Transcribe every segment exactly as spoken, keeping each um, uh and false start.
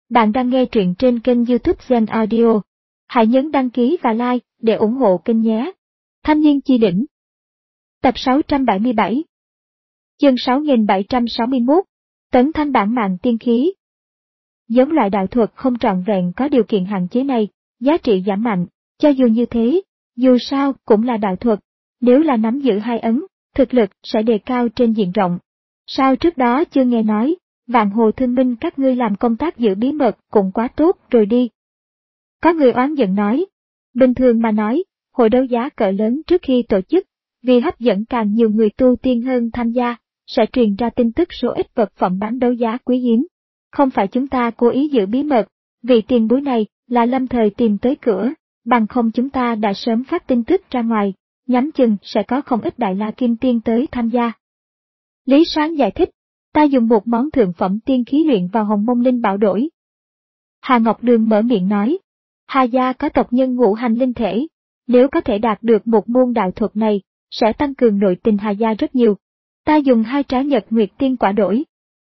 Bạn đang nghe truyện trên kênh YouTube Zen Audio. Hãy nhấn đăng ký và like để ủng hộ kênh nhé. Thanh niên chi đỉnh. Tập sáu trăm bảy mươi bảy. Chương sáu nghìn bảy trăm sáu mươi mốt. Tấn thanh bản mạng tiên khí. Giống loại đạo thuật không trọn vẹn có điều kiện hạn chế này, giá trị giảm mạnh. Cho dù như thế, dù sao cũng là đạo thuật. Nếu là nắm giữ hai ấn, thực lực sẽ đề cao trên diện rộng. Sao trước đó chưa nghe nói? Vạn Hồ Thương Minh các ngươi làm công tác giữ bí mật cũng quá tốt rồi đi. Có người oán giận nói. Bình thường mà nói, hội đấu giá cỡ lớn trước khi tổ chức, vì hấp dẫn càng nhiều người tu tiên hơn tham gia, sẽ truyền ra tin tức số ít vật phẩm bán đấu giá quý hiếm. Không phải chúng ta cố ý giữ bí mật, vì tiền bối này là lâm thời tìm tới cửa, bằng không chúng ta đã sớm phát tin tức ra ngoài, nhắm chừng sẽ có không ít đại la kim tiên tới tham gia. Lý Sáng giải thích. Ta dùng một món thượng phẩm tiên khí luyện vào hồng mông linh bảo đổi. Hà Ngọc Đường mở miệng nói. Hà gia có tộc nhân ngũ hành linh thể. Nếu có thể đạt được một môn đạo thuật này, sẽ tăng cường nội tình Hà gia rất nhiều. Ta dùng hai trái nhật nguyệt tiên quả đổi.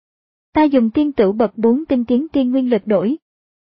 Ta dùng tiên tử bậc bốn tinh tiến tiên nguyên lực đổi.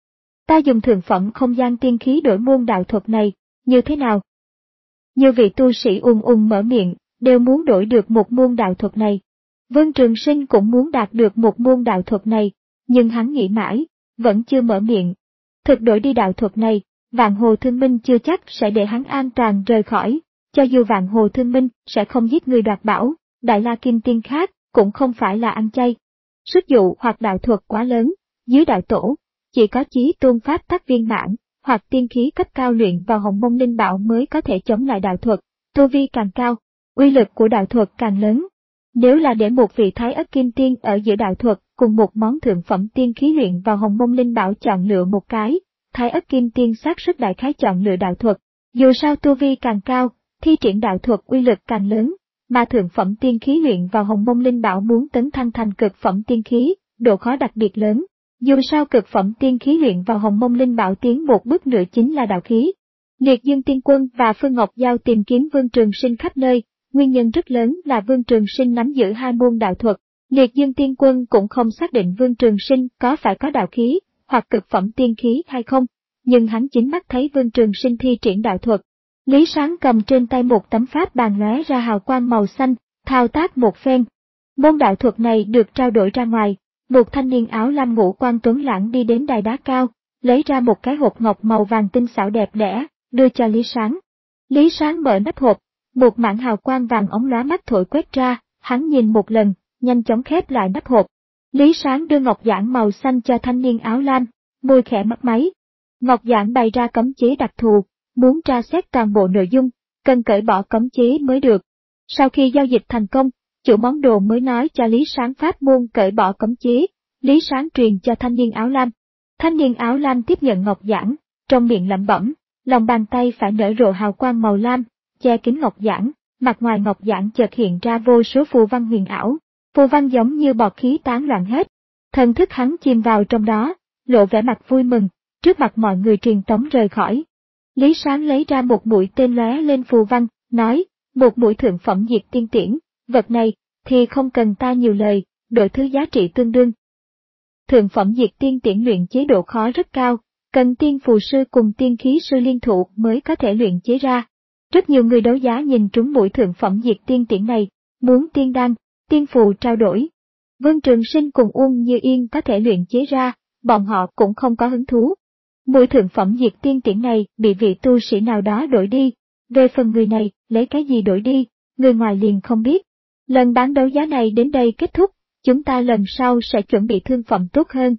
Ta dùng thượng phẩm không gian tiên khí đổi môn đạo thuật này, như thế nào? Nhiều vị tu sĩ ùn ùn mở miệng, đều muốn đổi được một môn đạo thuật này. Vương Trường Sinh cũng muốn đạt được một môn đạo thuật này, nhưng hắn nghĩ mãi, vẫn chưa mở miệng. Thực đổi đi đạo thuật này, Vạn Hồ Thương Minh chưa chắc sẽ để hắn an toàn rời khỏi, cho dù Vạn Hồ Thương Minh sẽ không giết người đoạt bảo, đại la kim tiên khác cũng không phải là ăn chay. Sức dụ hoặc đạo thuật quá lớn, dưới đạo tổ, chỉ có chí tôn pháp tắc viên mãn, hoặc tiên khí cấp cao luyện vào hồng mông linh bảo mới có thể chống lại đạo thuật, tu vi càng cao, uy lực của đạo thuật càng lớn. Nếu là để một vị thái ất kim tiên ở giữa đạo thuật cùng một món thượng phẩm tiên khí luyện vào hồng mông linh bảo chọn lựa một cái, thái ất kim tiên xác suất đại khái chọn lựa đạo thuật. Dù sao tu vi càng cao, thi triển đạo thuật uy lực càng lớn, mà thượng phẩm tiên khí luyện vào hồng mông linh bảo muốn tấn thăng thành cực phẩm tiên khí, độ khó đặc biệt lớn. Dù sao cực phẩm tiên khí luyện vào hồng mông linh bảo tiến một bước nữa chính là đạo khí. Liệt Dương Tiên Quân và Phương Ngọc Giao tìm kiếm Vương Trường Sinh khắp nơi. Nguyên nhân rất lớn là Vương Trường Sinh nắm giữ hai môn đạo thuật, Liệt Dương Tiên Quân cũng không xác định Vương Trường Sinh có phải có đạo khí, hoặc cực phẩm tiên khí hay không, nhưng hắn chính mắt thấy Vương Trường Sinh thi triển đạo thuật. Lý Sáng cầm trên tay một tấm pháp bàn lóe ra hào quang màu xanh, thao tác một phen. Môn đạo thuật này được trao đổi ra ngoài, một thanh niên áo lam ngũ quan tuấn lãng đi đến đài đá cao, lấy ra một cái hộp ngọc màu vàng tinh xảo đẹp đẽ, đưa cho Lý Sáng. Lý Sáng mở nắp hộp. Một mảng hào quang vàng ống lóa mắt thổi quét ra, hắn nhìn một lần, nhanh chóng khép lại nắp hộp. Lý Sáng đưa ngọc giản màu xanh cho thanh niên áo lam, môi khẽ mấp máy. Ngọc giản bày ra cấm chế đặc thù, muốn tra xét toàn bộ nội dung, cần cởi bỏ cấm chế mới được. Sau khi giao dịch thành công, chủ món đồ mới nói cho Lý Sáng pháp môn cởi bỏ cấm chế, Lý Sáng truyền cho thanh niên áo lam. Thanh niên áo lam tiếp nhận ngọc giản, trong miệng lẩm bẩm, lòng bàn tay phải nở rộ hào quang màu lam. Che kín ngọc giản, mặt ngoài ngọc giản chợt hiện ra vô số phù văn huyền ảo, phù văn giống như bọt khí tán loạn hết. Thần thức hắn chìm vào trong đó, lộ vẻ mặt vui mừng, trước mặt mọi người truyền tống rời khỏi. Lý Sáng lấy ra một mũi tên lóe lên phù văn, nói, một mũi thượng phẩm diệt tiên tiễn, vật này thì không cần ta nhiều lời, đổi thứ giá trị tương đương. Thượng phẩm diệt tiên tiễn luyện chế độ khó rất cao, cần tiên phù sư cùng tiên khí sư liên thủ mới có thể luyện chế ra. Rất nhiều người đấu giá nhìn trúng mũi thượng phẩm diệt tiên tiễn này, muốn tiên đan, tiên phù trao đổi. Vương Trường Sinh cùng Uông Như Yên có thể luyện chế ra, bọn họ cũng không có hứng thú. Mũi thượng phẩm diệt tiên tiễn này bị vị tu sĩ nào đó đổi đi, về phần người này lấy cái gì đổi đi, người ngoài liền không biết. Lần bán đấu giá này đến đây kết thúc, chúng ta lần sau sẽ chuẩn bị thương phẩm tốt hơn.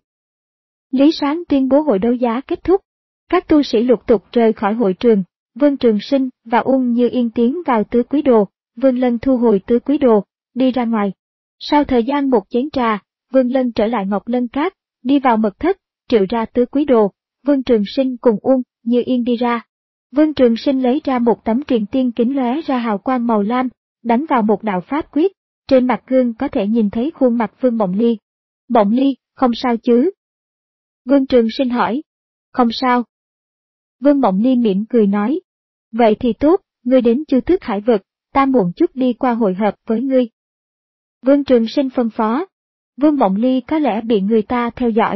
Lý Sáng tuyên bố hội đấu giá kết thúc, các tu sĩ lục tục rời khỏi hội trường. Vương Trường Sinh và Uông Như Yên tiến vào tứ quý đồ, Vương Lân thu hồi tứ quý đồ, đi ra ngoài. Sau thời gian một chén trà, Vương Lân trở lại Ngọc Lân Cát, đi vào mật thất, triệu ra tứ quý đồ, Vương Trường Sinh cùng Uông Như Yên đi ra. Vương Trường Sinh lấy ra một tấm truyền tiên kính lóe ra hào quang màu lam, đánh vào một đạo pháp quyết, trên mặt gương có thể nhìn thấy khuôn mặt Vương Mộng Ly. Mộng Ly, không sao chứ? Vương Trường Sinh hỏi. Không sao. Vương Mộng Ly mỉm cười nói. Vậy thì tốt, ngươi đến Chu Tước Hải Vực, ta muộn chút đi qua hội hợp với ngươi. Vương Trường Sinh phân phó. Vương Mộng Ly có lẽ bị người ta theo dõi,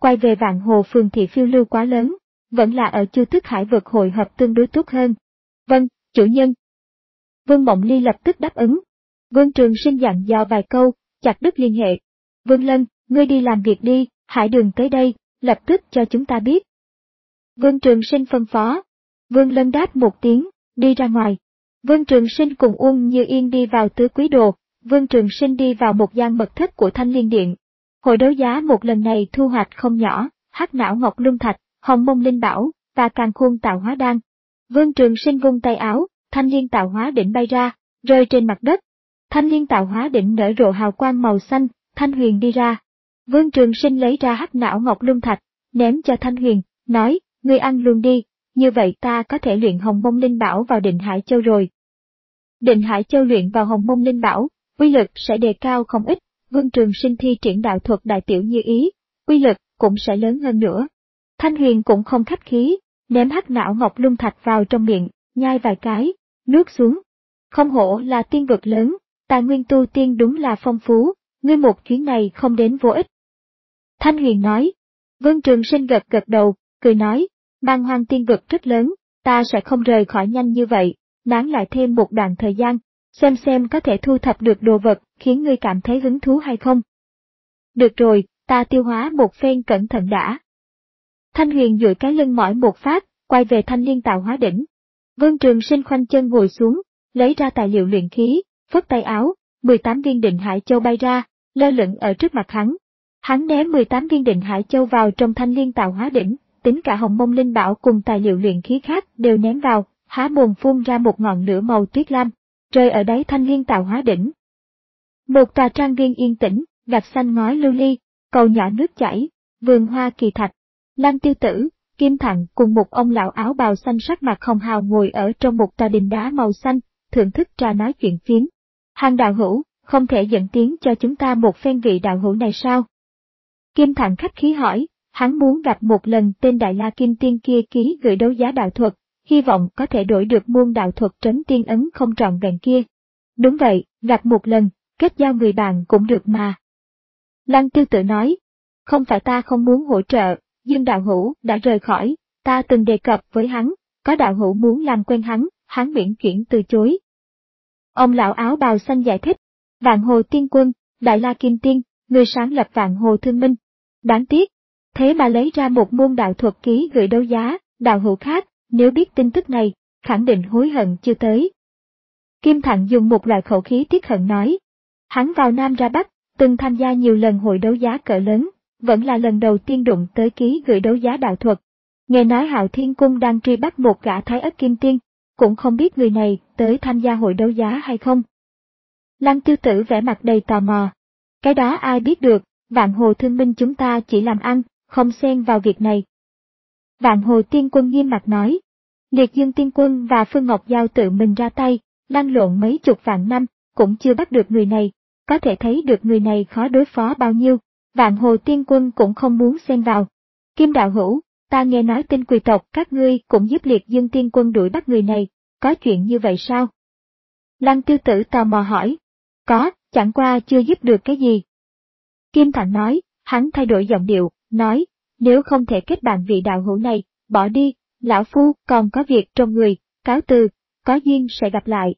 quay về Vạn Hồ Phường thị phiêu lưu quá lớn, vẫn là ở Chu Tước Hải vực hội hợp tương đối tốt hơn. Vâng, chủ nhân. Vương Mộng Ly lập tức đáp ứng. Vương Trường Sinh dặn dò vài câu, chặt đứt liên hệ. Vương Lân, ngươi đi làm việc đi, Hải Đường tới đây, lập tức cho chúng ta biết. Vương Trường Sinh phân phó. Vương Lân đáp một tiếng, đi ra ngoài. Vương Trường Sinh cùng Uông Như Yên đi vào Tứ Quý Đồ, Vương Trường Sinh đi vào một gian mật thất của Thanh Liên Điện. Hội đấu giá một lần này thu hoạch không nhỏ, hắc não ngọc luân thạch, hồng mông linh bảo, và càn khôn tạo hóa đan. Vương Trường Sinh vung tay áo, thanh liên tạo hóa đỉnh bay ra, rơi trên mặt đất. Thanh liên tạo hóa đỉnh nở rộ hào quang màu xanh, Thanh Huyền đi ra. Vương Trường Sinh lấy ra hắc não ngọc luân thạch, ném cho Thanh Huyền, nói, ngươi ăn luôn đi, như vậy ta có thể luyện hồng mông linh bảo vào Định Hải Châu rồi. Định Hải Châu luyện vào hồng mông linh bảo, uy lực sẽ đề cao không ít. Vương Trường Sinh thi triển đạo thuật đại tiểu như ý, uy lực cũng sẽ lớn hơn nữa. Thanh Huyền cũng không khách khí, ném hắc não ngọc luân thạch vào trong miệng, nhai vài cái, nuốt xuống. Không hổ là tiên vực lớn, tài nguyên tu tiên đúng là phong phú, ngươi một chuyến này không đến vô ích. Thanh Huyền nói. Vương Trường Sinh gật gật đầu, cười nói, Man Hoang tiên vực rất lớn, ta sẽ không rời khỏi nhanh như vậy, nán lại thêm một đoạn thời gian, xem xem có thể thu thập được đồ vật khiến ngươi cảm thấy hứng thú hay không. Được rồi, ta tiêu hóa một phen cẩn thận đã. Thanh Huyền duỗi cái lưng mỏi một phát, quay về Thanh Liên tạo hóa đỉnh. Vương Trường Sinh khoanh chân ngồi xuống, lấy ra tài liệu luyện khí, phất tay áo, mười tám viên Định Hải Châu bay ra, lơ lửng ở trước mặt hắn. Hắn ném mười tám viên Định Hải Châu vào trong Thanh Liên tạo hóa đỉnh, tính cả hồng mông linh bảo cùng tài liệu luyện khí khác đều ném vào, há mồm phun ra một ngọn lửa màu tuyết lam, rơi ở đáy Thanh Liên tạo hóa đỉnh. Một tòa trang viên yên tĩnh, gạch xanh ngói lưu ly, cầu nhỏ nước chảy, vườn hoa kỳ thạch. Lăng Tiêu Tử, Kim Thặng cùng một ông lão áo bào xanh sắc mặt hồng hào ngồi ở trong một tòa đình đá màu xanh, thưởng thức trà nói chuyện phiếm. Hàng đạo hữu, không thể dẫn tiếng cho chúng ta một phen vị đạo hữu này sao? Kim Thặng khách khí hỏi, hắn muốn gặp một lần tên Đại La Kim Tiên kia ký gửi đấu giá đạo thuật, hy vọng có thể đổi được môn đạo thuật trấn tiên ấn không trọn vẹn kia. Đúng vậy, gặp một lần, kết giao người bạn cũng được mà. Lăng Tiêu Tử nói, không phải ta không muốn hỗ trợ, nhưng đạo hữu đã rời khỏi, ta từng đề cập với hắn, có đạo hữu muốn làm quen hắn, hắn miễn chuyển từ chối. Ông lão áo bào xanh giải thích, Vạn Hồ Tiên Quân, Đại La Kim Tiên, người sáng lập Vạn Hồ Thương Minh. Đáng tiếc, thế mà lấy ra một môn đạo thuật ký gửi đấu giá, đạo hữu khác, nếu biết tin tức này, khẳng định hối hận chưa tới. Kim Thặng dùng một loại khẩu khí tiếc hận nói, hắn vào Nam ra Bắc, từng tham gia nhiều lần hội đấu giá cỡ lớn, vẫn là lần đầu tiên đụng tới ký gửi đấu giá đạo thuật. Nghe nói Hạo Thiên Cung đang truy bắt một gã Thái Ất Kim Tiên, cũng không biết người này tới tham gia hội đấu giá hay không. Lăng Tiêu Tử vẻ mặt đầy tò mò. Cái đó ai biết được, Vạn Hồ Thương Minh chúng ta chỉ làm ăn, không xen vào việc này. Vạn Hồ Tiên Quân nghiêm mặt nói. Liệt Dương Tiên Quân và Phương Ngọc Giao tự mình ra tay, lăn lộn mấy chục vạn năm, cũng chưa bắt được người này, có thể thấy được người này khó đối phó bao nhiêu. Vạn Hồ Tiên Quân cũng không muốn xen vào. Kim đạo hữu, ta nghe nói tên quỳ tộc các ngươi cũng giúp Liệt Dương Tiên Quân đuổi bắt người này, có chuyện như vậy sao? Lăng Tiêu Tử tò mò hỏi. Có, chẳng qua chưa giúp được cái gì. Kim Thặng nói, hắn thay đổi giọng điệu, nói, nếu không thể kết bạn vị đạo hữu này, bỏ đi, lão phu còn có việc trong người, cáo từ, có duyên sẽ gặp lại.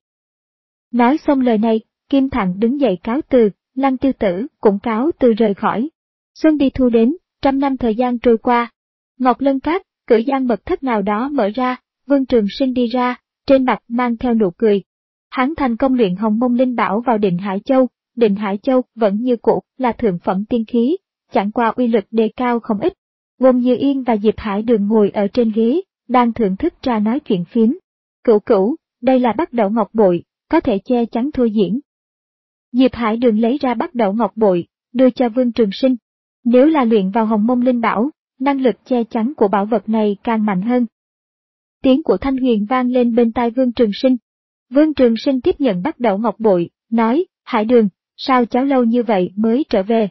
Nói xong lời này, Kim Thặng đứng dậy cáo từ, Lăng Tiêu Tử cũng cáo từ rời khỏi. Xuân đi thu đến, trăm năm thời gian trôi qua. Ngọc Lân Các, cửa gian mật thất nào đó mở ra, Vương Trường Sinh đi ra, trên mặt mang theo nụ cười. Hắn thành công luyện hồng mông linh bảo vào Định Hải Châu, Định Hải Châu vẫn như cũ là thượng phẩm tiên khí, chẳng qua uy lực đề cao không ít. Uông Như Yên và Diệp Hải Đường ngồi ở trên ghế, đang thưởng thức trà nói chuyện phiếm. Cửu cửu, đây là Bắc Đẩu Ngọc Bội, có thể che chắn thôi diễn. Diệp Hải Đường lấy ra Bắc Đẩu Ngọc Bội, đưa cho Vương Trường Sinh. Nếu là luyện vào hồng mông linh bảo, năng lực che chắn của bảo vật này càng mạnh hơn. Tiếng của Thanh Huyền vang lên bên tai Vương Trường Sinh. Vương Trường Sinh tiếp nhận Bắc Đẩu Ngọc Bội, nói, Hải Đường, sao cháu lâu như vậy mới trở về?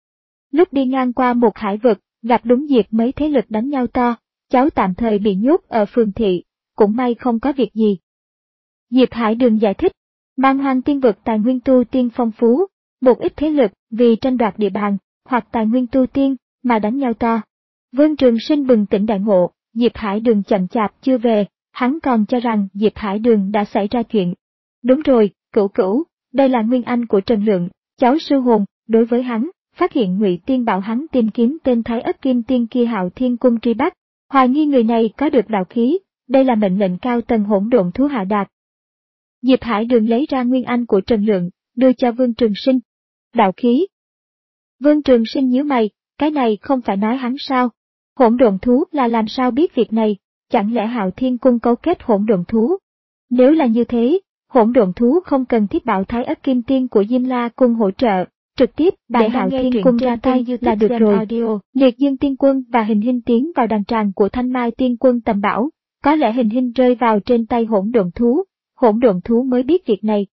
Lúc đi ngang qua một hải vực, gặp đúng dịp mấy thế lực đánh nhau to, cháu tạm thời bị nhốt ở phường thị, cũng may không có việc gì. Diệp Hải Đường giải thích, Man Hoang tiên vực tài nguyên tu tiên phong phú, một ít thế lực vì tranh đoạt địa bàn, hoặc tài nguyên tu tiên, mà đánh nhau to. Vương Trường Sinh bừng tỉnh đại ngộ, Diệp Hải Đường chậm chạp chưa về, hắn còn cho rằng Diệp Hải Đường đã xảy ra chuyện. Đúng rồi, Cửu Cửu, đây là nguyên anh của Trần Lượng, cháu sư hồn, đối với hắn, phát hiện Ngụy Tiên bảo hắn tìm kiếm tên Thái Ất Kim Tiên kia Hạo Thiên Cung truy bắt, hoài nghi người này có được đạo khí, đây là mệnh lệnh cao tầng hỗn độn thú hạ đạt. Diệp Hải Đường lấy ra nguyên anh của Trần Lượng, đưa cho Vương Trường Sinh. Đạo khí. Vương Trường Sinh nhíu mày, cái này không phải nói hắn sao? Hỗn độn thú là làm sao biết việc này, chẳng lẽ Hạo Thiên Cung cấu kết hỗn độn thú? Nếu là như thế, hỗn độn thú không cần thiết bảo Thái Ất Kim Tiên của Diêm La Cung hỗ trợ, trực tiếp để Hạo Thiên Cung ra tay là được rồi. Audio. Liệt Dương Tiên Quân và Hình Hinh tiến vào đàn tràng của Thanh Mai Tiên Quân tầm bảo, có lẽ Hình Hinh rơi vào trên tay hỗn độn thú, hỗn độn thú mới biết việc này.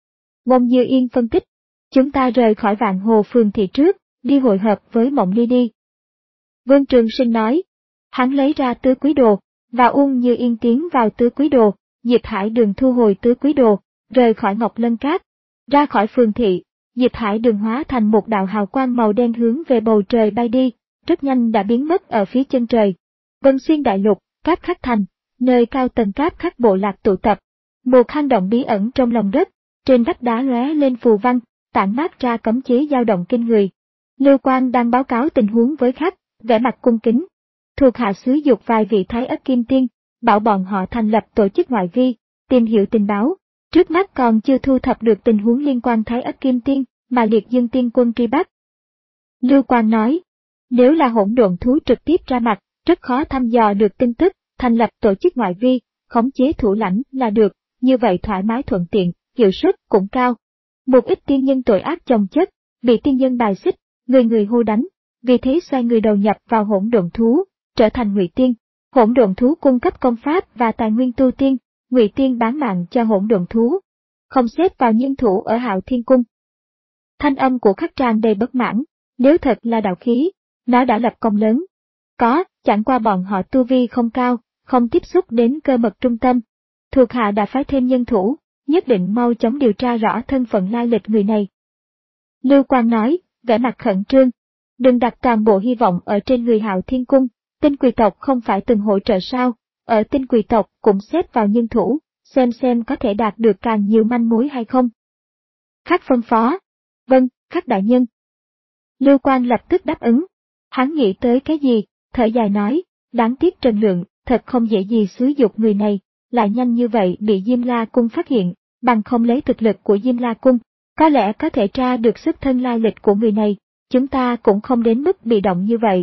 Ngôn Như Yên phân tích, chúng ta rời khỏi Vạn Hồ Phường thị trước, đi hội hợp với Mộng Ly đi. Vương Trường Sinh nói, hắn lấy ra tứ quý đồ, và Uông Như Yên tiến vào tứ quý đồ, Diệp Hải Đường thu hồi tứ quý đồ, rời khỏi Ngọc Lân Cát, ra khỏi phường thị, Diệp Hải Đường hóa thành một đạo hào quang màu đen hướng về bầu trời bay đi, rất nhanh đã biến mất ở phía chân trời. Vân Xuyên Đại Lục, Cáp Khắc Thành, nơi cao tầng Cáp Khắc bộ lạc tụ tập, một hang động bí ẩn trong lòng đất, trên vách đá lóe lên phù văn, tản mát ra cấm chế dao động kinh người. Lưu Quang đang báo cáo tình huống với khách, vẻ mặt cung kính. Thuộc hạ xúi dục vài vị Thái Ất Kim Tiên, bảo bọn họ thành lập tổ chức ngoại vi, tìm hiểu tình báo. Trước mắt còn chưa thu thập được tình huống liên quan Thái Ất Kim Tiên, mà Liệt Dương Tiên Quân truy bắt. Lưu Quang nói, nếu là hỗn độn thú trực tiếp ra mặt, rất khó thăm dò được tin tức, thành lập tổ chức ngoại vi, khống chế thủ lãnh là được, như vậy thoải mái thuận tiện, hiệu suất cũng cao. Một ít tiên nhân tội ác chồng chất, bị tiên nhân bài xích, người người hô đánh, vì thế xoay người đầu nhập vào hỗn độn thú, trở thành Ngụy Tiên. Hỗn độn thú cung cấp công pháp và tài nguyên tu tiên, Ngụy Tiên bán mạng cho hỗn độn thú, không xếp vào nhân thủ ở Hạo Thiên Cung. Thanh âm của khách tràn đầy bất mãn, nếu thật là đạo khí, nó đã lập công lớn. Có, chẳng qua bọn họ tu vi không cao, không tiếp xúc đến cơ mật trung tâm. Thuộc hạ đã phái thêm nhân thủ, nhất định mau chóng điều tra rõ thân phận lai lịch người này. Lưu Quang nói, vẻ mặt khẩn trương, đừng đặt toàn bộ hy vọng ở trên người Hạo Thiên Cung, Tinh Quỳ tộc không phải từng hỗ trợ sao, ở Tinh Quỳ tộc cũng xếp vào nhân thủ, xem xem có thể đạt được càng nhiều manh mối hay không. Khắc phân phó. Vâng, Khắc đại nhân. Lưu Quang lập tức đáp ứng. Hắn nghĩ tới cái gì, thở dài nói, đáng tiếc Trần Lượng, thật không dễ gì xúi dục người này, lại nhanh như vậy bị Diêm La Cung phát hiện, bằng không lấy thực lực của Diêm La Cung, có lẽ có thể tra được xuất thân lai lịch của người này, chúng ta cũng không đến mức bị động như vậy.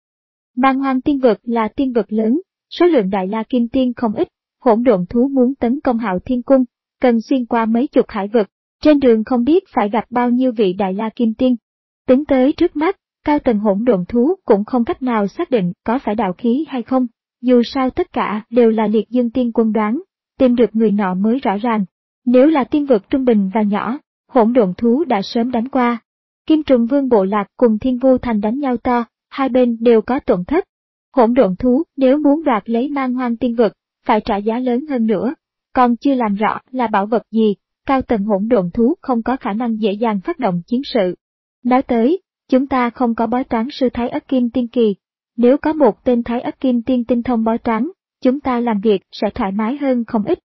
Man Hoang Tiên Vực là tiên vực lớn, số lượng Đại La Kim Tiên không ít, hỗn độn thú muốn tấn công Hạo Thiên Cung, cần xuyên qua mấy chục hải vực, trên đường không biết phải gặp bao nhiêu vị Đại La Kim Tiên. Tính tới trước mắt, cao tầng hỗn độn thú cũng không cách nào xác định có phải đạo khí hay không, dù sao tất cả đều là Liệt Dương Tiên Quân đoán, tìm được người nọ mới rõ ràng. Nếu là tiên vực trung bình và nhỏ, hỗn độn thú đã sớm đánh qua. Kim Trùng Vương bộ lạc cùng Thiên Vu Thành đánh nhau to, hai bên đều có tổn thất. Hỗn độn thú nếu muốn đoạt lấy Man Hoang Tiên Vực, phải trả giá lớn hơn nữa, còn chưa làm rõ là bảo vật gì, cao tầng hỗn độn thú không có khả năng dễ dàng phát động chiến sự. Nói tới, chúng ta không có bói toán sư Thái Ất Kim Tiên kỳ, nếu có một tên Thái Ất Kim Tiên tinh thông bói toán, chúng ta làm việc sẽ thoải mái hơn không ít.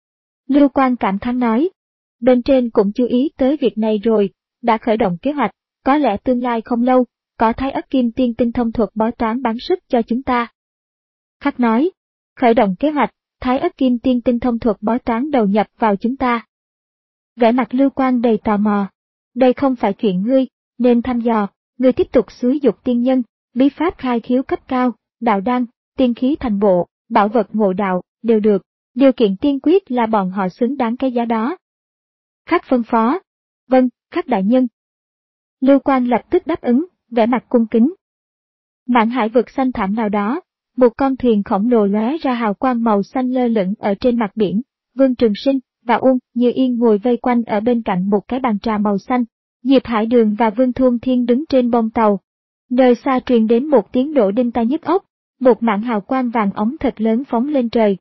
Lưu Quang cảm thán nói, bên trên cũng chú ý tới việc này rồi, đã khởi động kế hoạch, có lẽ tương lai không lâu, có Thái Ất Kim Tiên tinh thông thuật bói toán bán sức cho chúng ta. Khắc nói, khởi động kế hoạch, Thái Ất Kim Tiên tinh thông thuật bói toán đầu nhập vào chúng ta. Vẻ mặt Lưu Quang đầy tò mò, đây không phải chuyện ngươi, nên thăm dò, ngươi tiếp tục xúi dục tiên nhân, bí pháp khai khiếu cấp cao, đạo đan, tiên khí thành bộ, bảo vật ngộ đạo, đều được, điều kiện tiên quyết là bọn họ xứng đáng cái giá đó. Khắc phân phó, vâng, Khắc đại nhân. Lưu Quang lập tức đáp ứng, vẻ mặt cung kính. Mạn hải vực xanh thẳm nào đó, một con thuyền khổng lồ lóe ra hào quang màu xanh lơ lửng ở trên mặt biển, Vương Trường Sinh và Uông Như Yên ngồi vây quanh ở bên cạnh một cái bàn trà màu xanh, Diệp Hải Đường và Vương Thuôn Thiên đứng trên bông tàu. Nơi xa truyền đến một tiếng nổ đinh tai nhức óc, một mảng hào quang vàng óng thật lớn phóng lên trời.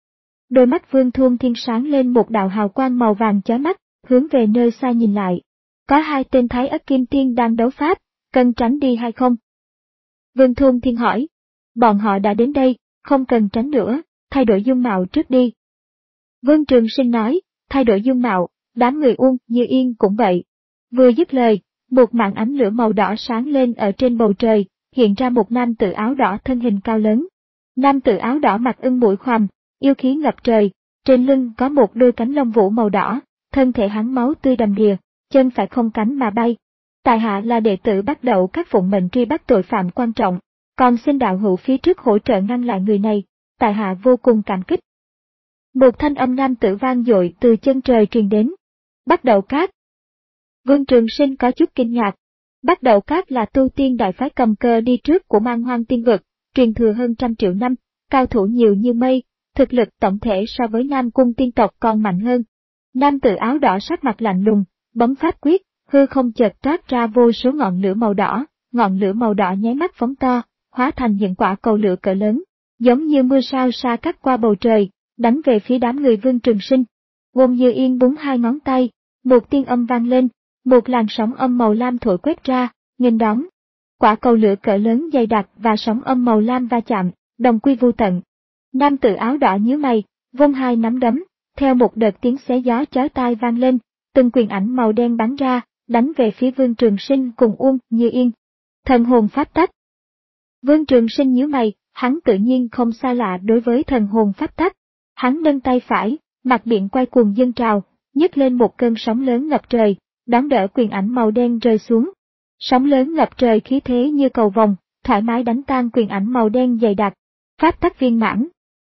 Đôi mắt Vương Thuôn Thiên sáng lên một đạo hào quang màu vàng chói mắt, hướng về nơi xa nhìn lại. Có hai tên Thái Ất Kim Tiên đang đấu pháp, cần tránh đi hay không? Vương Thôn Thiên hỏi. Bọn họ đã đến đây, không cần tránh nữa, thay đổi dung mạo trước đi. Vương Trường Sinh nói, thay đổi dung mạo, đám người Uông Như Yên cũng vậy. Vừa dứt lời, một màn ánh lửa màu đỏ sáng lên ở trên bầu trời, hiện ra một nam tử áo đỏ thân hình cao lớn. Nam tử áo đỏ mặt ưng mũi khoằm, yêu khí ngập trời, trên lưng có một đôi cánh lông vũ màu đỏ, thân thể hắn máu tươi đầm đìa, chân phải không cánh mà bay. Tại hạ là đệ tử bắt đầu các phụng mệnh truy bắt tội phạm quan trọng, còn xin đạo hữu phía trước hỗ trợ ngăn lại người này, tại hạ vô cùng cảm kích. Một thanh âm nam tử vang dội từ chân trời truyền đến. Bắt đầu cát. Vương Trường Sinh có chút kinh ngạc. Bắt đầu cát là tu tiên đại phái cầm cờ đi trước của Man Hoang Tiên Vực, truyền thừa hơn trăm triệu năm, cao thủ nhiều như mây, thực lực tổng thể so với Nam Cung tiên tộc còn mạnh hơn. Nam tử áo đỏ sắc mặt lạnh lùng, bấm pháp quyết, hư không chợt toát ra vô số ngọn lửa màu đỏ, ngọn lửa màu đỏ nháy mắt phóng to, hóa thành những quả cầu lửa cỡ lớn, giống như mưa sao sa cắt qua bầu trời, đánh về phía đám người Vương Trường Sinh. Uông Như Yên búng hai ngón tay, một tiên âm vang lên, một làn sóng âm màu lam thổi quét ra, nghênh đón. Quả cầu lửa cỡ lớn dày đặc và sóng âm màu lam va chạm, đồng quy vô tận. Nam tử áo đỏ nhíu mày, vung hai nắm đấm, theo một đợt tiếng xé gió chói tai vang lên, từng quyền ảnh màu đen bắn ra, đánh về phía Vương Trường Sinh cùng Uông Như Yên. Thần hồn pháp tắc. Vương Trường Sinh nhíu mày, hắn tự nhiên không xa lạ đối với thần hồn pháp tắc. Hắn nâng tay phải, mặt biển quay cuồng dâng trào, nhấc lên một cơn sóng lớn ngập trời, đón đỡ quyền ảnh màu đen rơi xuống. Sóng lớn ngập trời khí thế như cầu vồng, thoải mái đánh tan quyền ảnh màu đen dày đặc. Pháp tắc viên mãn.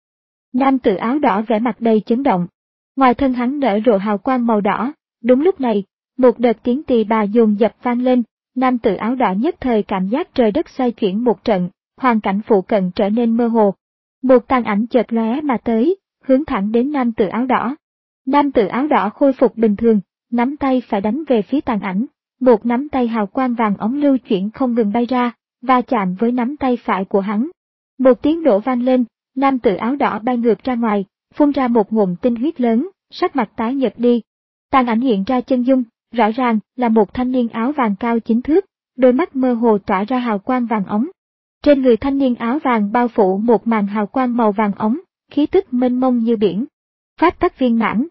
Nam tử áo đỏ vẻ mặt đầy chấn động. Ngoài thân hắn nở rộ hào quang màu đỏ. Đúng lúc này, một đợt tiếng tỳ bà dồn dập vang lên. Nam tử áo đỏ nhất thời cảm giác trời đất xoay chuyển một trận, hoàn cảnh phụ cận trở nên mơ hồ. Một tàn ảnh chợt lóe mà tới, hướng thẳng đến nam tử áo đỏ. Nam tử áo đỏ khôi phục bình thường, nắm tay phải đánh về phía tàn ảnh. Một nắm tay hào quang vàng ống lưu chuyển không ngừng bay ra, va chạm với nắm tay phải của hắn. Một tiếng nổ vang lên, nam tử áo đỏ bay ngược ra ngoài, phun ra một ngụm tinh huyết lớn, sắc mặt tái nhợt đi. Tàn ảnh hiện ra chân dung, rõ ràng là một thanh niên áo vàng cao chín thước, đôi mắt mơ hồ tỏa ra hào quang vàng ống. Trên người thanh niên áo vàng bao phủ một màn hào quang màu vàng ống, khí tức mênh mông như biển. Pháp tắc viên mãn.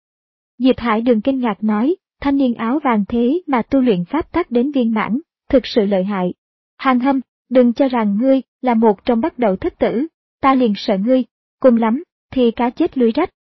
Diệp Hải Đường kinh ngạc nói, thanh niên áo vàng thế mà tu luyện pháp tắc đến viên mãn, thực sự lợi hại. Hàng Hâm, đừng cho rằng ngươi là một trong bắt đầu thất tử, ta liền sợ ngươi, cùng lắm, thì cá chết lưới rách.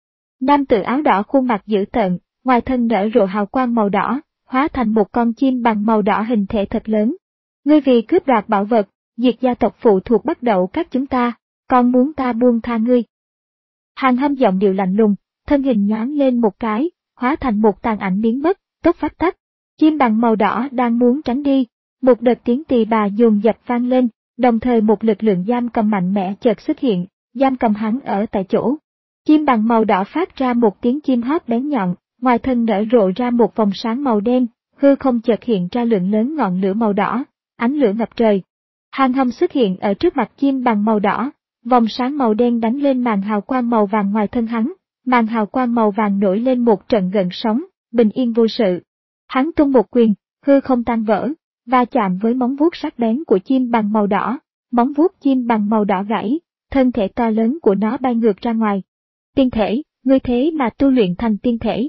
Nam tử áo đỏ khuôn mặt dữ tợn, ngoài thân nở rộ hào quang màu đỏ, hóa thành một con chim bằng màu đỏ hình thể thật lớn. Ngươi vì cướp đoạt bảo vật, diệt gia tộc phụ thuộc bắt đầu các chúng ta, còn muốn ta buông tha ngươi. Hàng Hâm giọng điệu lạnh lùng, thân hình nhoáng lên một cái, hóa thành một tàn ảnh biến mất, tốc pháp tắc. Chim bằng màu đỏ đang muốn tránh đi, một đợt tiếng tỳ bà dồn dập vang lên, đồng thời một lực lượng giam cầm mạnh mẽ chợt xuất hiện, giam cầm hắn ở tại chỗ. Chim bằng màu đỏ phát ra một tiếng chim hót bén nhọn, ngoài thân nở rộ ra một vòng sáng màu đen, hư không chợt hiện ra lượng lớn ngọn lửa màu đỏ, ánh lửa ngập trời. Hàng Hâm xuất hiện ở trước mặt chim bằng màu đỏ, vòng sáng màu đen đánh lên màn hào quang màu vàng ngoài thân hắn, màn hào quang màu vàng nổi lên một trận gợn sóng, bình yên vô sự. Hắn tung một quyền, hư không tan vỡ, va chạm với móng vuốt sắc bén của chim bằng màu đỏ, móng vuốt chim bằng màu đỏ gãy, thân thể to lớn của nó bay ngược ra ngoài. Tiên thể, ngươi thế mà tu luyện thành tiên thể.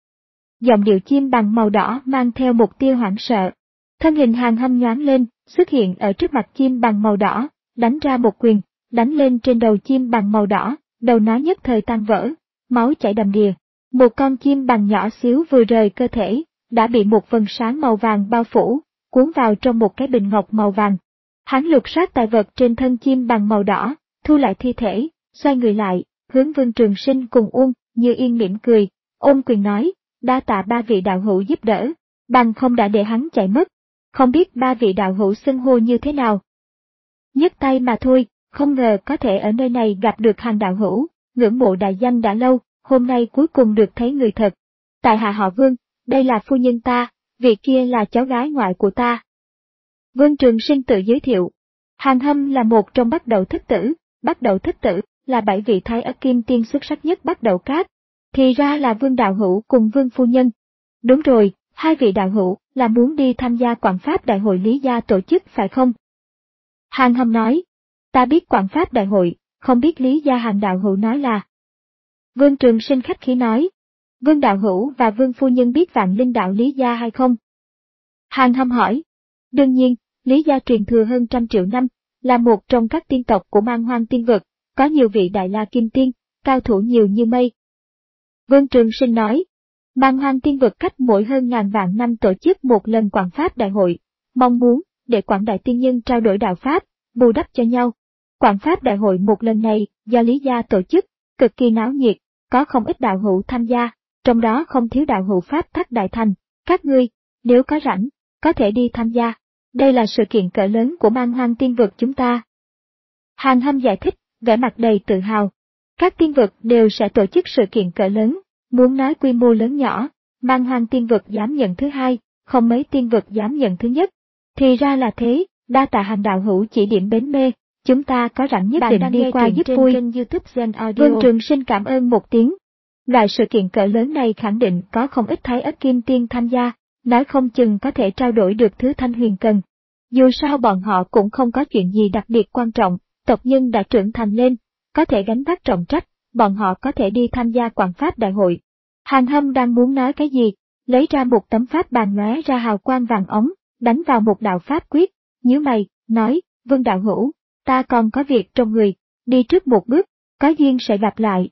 Giọng điệu chim bằng màu đỏ mang theo một tia hoảng sợ. Thân hình Hàng Hâm nhoáng lên, xuất hiện ở trước mặt chim bằng màu đỏ, đánh ra một quyền, đánh lên trên đầu chim bằng màu đỏ, đầu nó nhất thời tan vỡ, máu chảy đầm đìa. Một con chim bằng nhỏ xíu vừa rời cơ thể, đã bị một vầng sáng màu vàng bao phủ, cuốn vào trong một cái bình ngọc màu vàng. Hắn lục soát tài vật trên thân chim bằng màu đỏ, thu lại thi thể, xoay người lại, hướng Vương Trường Sinh cùng Uông Như Yên mỉm cười, ôm quyền nói, đa tạ ba vị đạo hữu giúp đỡ, bằng không đã để hắn chạy mất. Không biết ba vị đạo hữu xưng hô như thế nào. Nhấc tay mà thôi, không ngờ có thể ở nơi này gặp được Hàng đạo hữu, ngưỡng mộ đại danh đã lâu, hôm nay cuối cùng được thấy người thật. Tại hạ họ Vương, đây là phu nhân ta, vị kia là cháu gái ngoại của ta. Vương Trường Sinh tự giới thiệu. Hàng Hâm là một trong bắt đầu thất tử, bắt đầu thất tử là bảy vị thái ất kim tiên xuất sắc nhất bắt đầu cát. Thì ra là Vương đạo hữu cùng Vương phu nhân. Đúng rồi, hai vị đạo hữu là muốn đi tham gia quảng pháp đại hội Lý gia tổ chức phải không? Hàng Hâm nói, ta biết Quảng Pháp Đại hội, không biết Lý Gia Hàng đạo hữu nói là. Vương Trường Sinh khách khí nói, Vương đạo hữu và Vương phu nhân biết Vạn Linh đạo Lý Gia hay không? Hàng Hâm hỏi, đương nhiên, Lý Gia truyền thừa hơn trăm triệu năm, là một trong các tiên tộc của Man Hoang tiên vực, có nhiều vị đại la kim tiên, cao thủ nhiều như mây. Vương Trường Sinh nói, Man Hoang tiên vực cách mỗi hơn ngàn vạn năm tổ chức một lần Quảng Pháp Đại hội, mong muốn để quảng đại tiên nhân trao đổi đạo pháp, bù đắp cho nhau. Quảng Pháp Đại hội một lần này do Lý Gia tổ chức, cực kỳ náo nhiệt, có không ít đạo hữu tham gia, trong đó không thiếu đạo hữu Pháp Tắc Đại Thành. Các ngươi, nếu có rảnh, có thể đi tham gia. Đây là sự kiện cỡ lớn của Man Hoang tiên vực chúng ta. Hàng Hâm giải thích, vẻ mặt đầy tự hào. Các tiên vực đều sẽ tổ chức sự kiện cỡ lớn, muốn nói quy mô lớn nhỏ, Man Hoang tiên vực dám nhận thứ hai, không mấy tiên vực dám nhận thứ nhất. Thì ra là thế, đa tạ Hàng đạo hữu chỉ điểm bến mê, chúng ta có rảnh nhất định đi qua giúp vui. Vương Trường Sinh cảm ơn một tiếng. Loại sự kiện cỡ lớn này khẳng định có không ít Thái Ất Kim Tiên tham gia, nói không chừng có thể trao đổi được thứ Thanh Huyền cần. Dù sao bọn họ cũng không có chuyện gì đặc biệt quan trọng, tộc nhân đã trưởng thành lên, có thể gánh vác trọng trách, bọn họ có thể đi tham gia Quảng Pháp Đại hội. Hàng Hâm đang muốn nói cái gì, lấy ra một tấm pháp bàn lóe ra hào quang vàng ống, đánh vào một đạo pháp quyết, nhíu mày, nói, Vương đạo hữu, ta còn có việc trong người, đi trước một bước, có duyên sẽ gặp lại.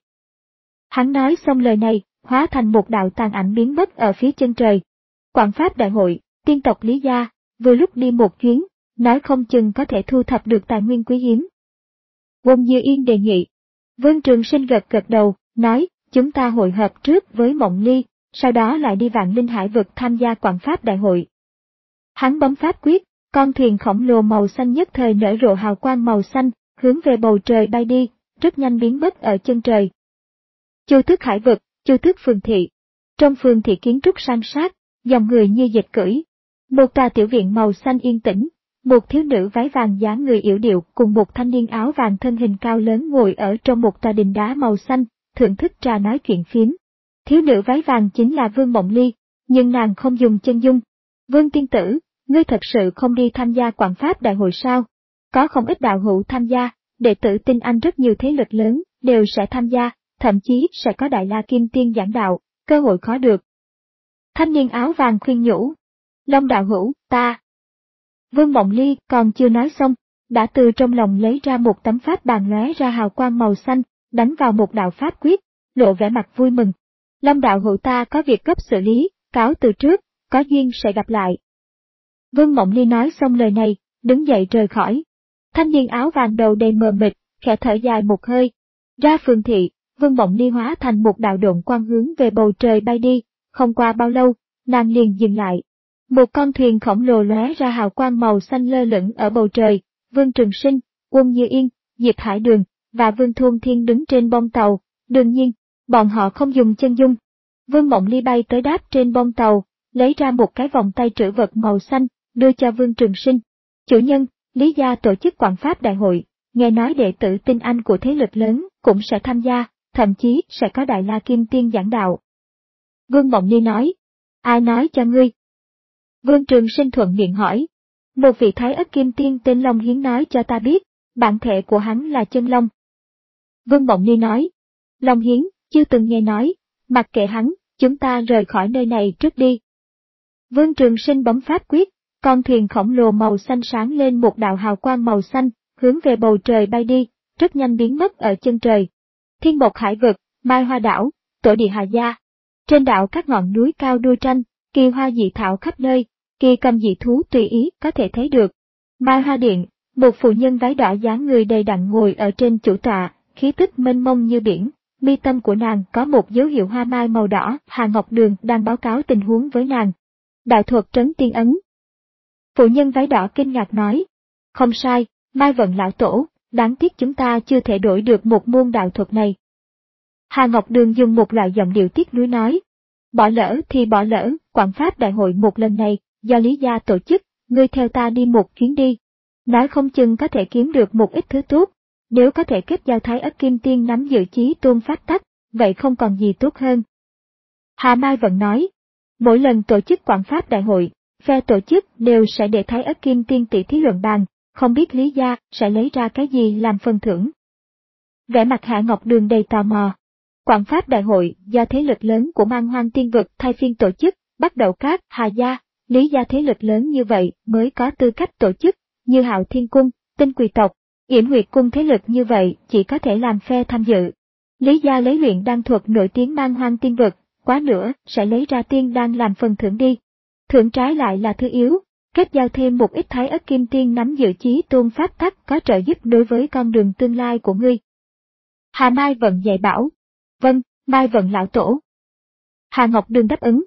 Hắn nói xong lời này, hóa thành một đạo tàn ảnh biến mất ở phía chân trời. Quảng Pháp Đại hội, tiên tộc Lý Gia, vừa lúc đi một chuyến, nói không chừng có thể thu thập được tài nguyên quý hiếm. Quân Như Yên đề nghị. Vương Trường Sinh gật gật đầu, nói, chúng ta hội hợp trước với Mộng Ly, sau đó lại đi Vạn Linh Hải vực tham gia Quảng Pháp Đại hội. Hắn bấm pháp quyết, con thuyền khổng lồ màu xanh nhất thời nở rộ hào quang màu xanh, hướng về bầu trời bay đi, rất nhanh biến mất ở chân trời. Chu Tước Hải vực, Chu Tước phường thị. Trong phường thị kiến trúc san sát, dòng người như dịch cưỡi. Một tòa tiểu viện màu xanh yên tĩnh, một thiếu nữ váy vàng dáng người yểu điệu cùng một thanh niên áo vàng thân hình cao lớn ngồi ở trong một tòa đình đá màu xanh, thưởng thức trà nói chuyện phiếm. Thiếu nữ váy vàng chính là Vương Mộng Ly, nhưng nàng không dùng chân dung. Vương tiên tử, ngươi thật sự không đi tham gia Quảng Pháp Đại hội sao? Có không ít đạo hữu tham gia, đệ tử Tinh Anh rất nhiều thế lực lớn, đều sẽ tham gia, thậm chí sẽ có Đại La Kim Tiên giảng đạo, cơ hội khó được. Thanh niên áo vàng khuyên nhủ. Long đạo hữu, ta. Vương Mộng Ly còn chưa nói xong, đã từ trong lòng lấy ra một tấm pháp bàn lóe ra hào quang màu xanh, đánh vào một đạo pháp quyết, lộ vẻ mặt vui mừng. Long đạo hữu ta có việc gấp xử lý, cáo từ trước, có duyên sẽ gặp lại. Vương Mộng Ly nói xong lời này, đứng dậy rời khỏi. Thanh niên áo vàng đầu đầy mờ mịt, khẽ thở dài một hơi. Ra phường thị, Vương Mộng Ly hóa thành một đạo độn quang hướng về bầu trời bay đi, không qua bao lâu, nàng liền dừng lại. Một con thuyền khổng lồ lóe ra hào quang màu xanh lơ lửng ở bầu trời, Vương Trường Sinh, Quân Như Yên, Diệp Hải Đường và Vương Thôn Thiên đứng trên bông tàu, đương nhiên, bọn họ không dùng chân dung. Vương Mộng Ly bay tới đáp trên bông tàu, lấy ra một cái vòng tay trữ vật màu xanh, đưa cho Vương Trường Sinh. Chủ nhân, Lý Gia tổ chức Quảng Pháp Đại hội, nghe nói đệ tử Tinh Anh của thế lực lớn cũng sẽ tham gia, thậm chí sẽ có Đại La Kim Tiên giảng đạo. Vương Mộng Ly nói, ai nói cho ngươi? Vương Trường Sinh thuận miệng hỏi. Một vị Thái Ất Kim Tiên tên Long Hiến nói cho ta biết, bản thể của hắn là chân long. Vương Mộng Ly nói, Long Hiến, chưa từng nghe nói, mặc kệ hắn, chúng ta rời khỏi nơi này trước đi. Vương Trường Sinh bấm pháp quyết, con thuyền khổng lồ màu xanh sáng lên một đạo hào quang màu xanh, hướng về bầu trời bay đi, rất nhanh biến mất ở chân trời. Thiên Mộc Hải vực, Mai Hoa đảo, Tổ địa Hà Gia. Trên đảo các ngọn núi cao đua tranh, kỳ hoa dị thảo khắp nơi, kỳ cầm dị thú tùy ý có thể thấy được. Mai Hoa điện, một phụ nhân váy đỏ dáng người đầy đặn ngồi ở trên chủ tọa, khí tức mênh mông như biển, mi tâm của nàng có một dấu hiệu hoa mai màu đỏ. Hà Ngọc Đường đang báo cáo tình huống với nàng. Đạo thuật trấn tiên ấn. Phụ nhân váy đỏ kinh ngạc nói, không sai, Mai Vận lão tổ, đáng tiếc chúng ta chưa thể đổi được một môn đạo thuật này. Hà Ngọc Đường dùng một loại giọng điệu tiếc nuối nói, bỏ lỡ thì bỏ lỡ, Quảng Pháp Đại hội một lần này, do Lý Gia tổ chức, ngươi theo ta đi một chuyến đi. Nói không chừng có thể kiếm được một ít thứ tốt, nếu có thể kết giao Thái Ất Kim Tiên nắm giữ chí tôn pháp tắc, vậy không còn gì tốt hơn. Hà Mai Vận nói, mỗi lần tổ chức Quảng Pháp Đại hội, phe tổ chức đều sẽ để Thái Ất Kim Tiên tỷ thí luận bàn, không biết Lý gia sẽ lấy ra cái gì làm phần thưởng. Vẻ mặt Hạ Ngọc Đường đầy tò mò. Quảng Pháp Đại hội do thế lực lớn của Man Hoang Tiên Vực thay phiên tổ chức, bắt đầu các Hà gia, Lý gia thế lực lớn như vậy mới có tư cách tổ chức, như Hạo Thiên Cung, Tinh Quỳ tộc, Yểm Huyệt Cung thế lực như vậy chỉ có thể làm phe tham dự. Lý gia lấy luyện đan thuật nổi tiếng Man Hoang Tiên Vực, quá nữa sẽ lấy ra tiên đan làm phần thưởng đi. Thưởng trái lại là thứ yếu, kết giao thêm một ít Thái Ất Kim Tiên nắm giữ chí tôn pháp tắc có trợ giúp đối với con đường tương lai của ngươi. Hà Mai Vận dạy bảo. Vâng, Mai Vận lão tổ. Hà Ngọc Đường đáp ứng.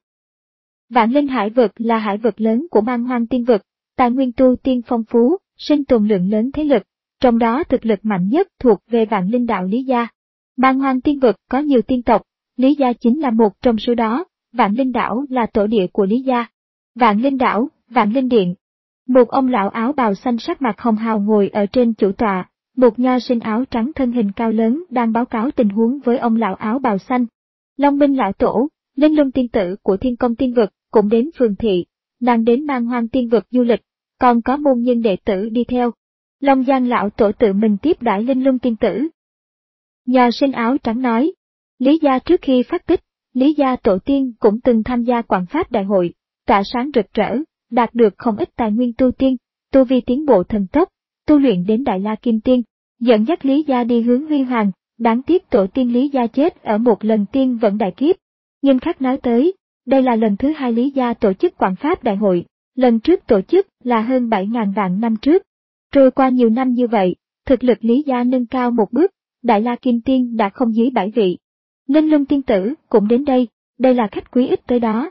Vạn Linh Hải Vực là hải vực lớn của Man Hoang Tiên Vực, tài nguyên tu tiên phong phú, sinh tồn lượng lớn thế lực, trong đó thực lực mạnh nhất thuộc về Vạn Linh đạo Lý gia. Man Hoang Tiên Vực có nhiều tiên tộc, Lý gia chính là một trong số đó, Vạn Linh đảo là tổ địa của Lý gia. Vạn Linh đảo, Vạn Linh điện. Một ông lão áo bào xanh sắc mặt hồng hào ngồi ở trên chủ tọa, một nho sinh áo trắng thân hình cao lớn đang báo cáo tình huống với ông lão áo bào xanh. Long Minh lão tổ, Linh Lung tiên tử của Thiên Công Tiên Vực cũng đến phường thị, nàng đến Man Hoang Tiên Vực du lịch, còn có môn nhân đệ tử đi theo. Long Giang lão tổ tự mình tiếp đãi Linh Lung tiên tử. Nho sinh áo trắng nói, Lý gia trước khi phát tích, Lý gia tổ tiên cũng từng tham gia Quảng Pháp Đại hội, tỏa sáng rực rỡ, đạt được không ít tài nguyên tu tiên, tu vi tiến bộ thần tốc, tu luyện đến Đại La Kim Tiên, dẫn dắt Lý gia đi hướng huy hoàng, đáng tiếc tổ tiên Lý gia chết ở một lần tiên vận đại kiếp. Nghiêm khắc nói tới, đây là lần thứ hai Lý gia tổ chức Quảng Pháp Đại hội, lần trước tổ chức là hơn bảy nghìn vạn năm trước. Trôi qua nhiều năm như vậy, thực lực Lý gia nâng cao một bước, Đại La Kim Tiên đã không dưới bảy vị. Linh Lung tiên tử cũng đến đây, đây là khách quý ít tới đó.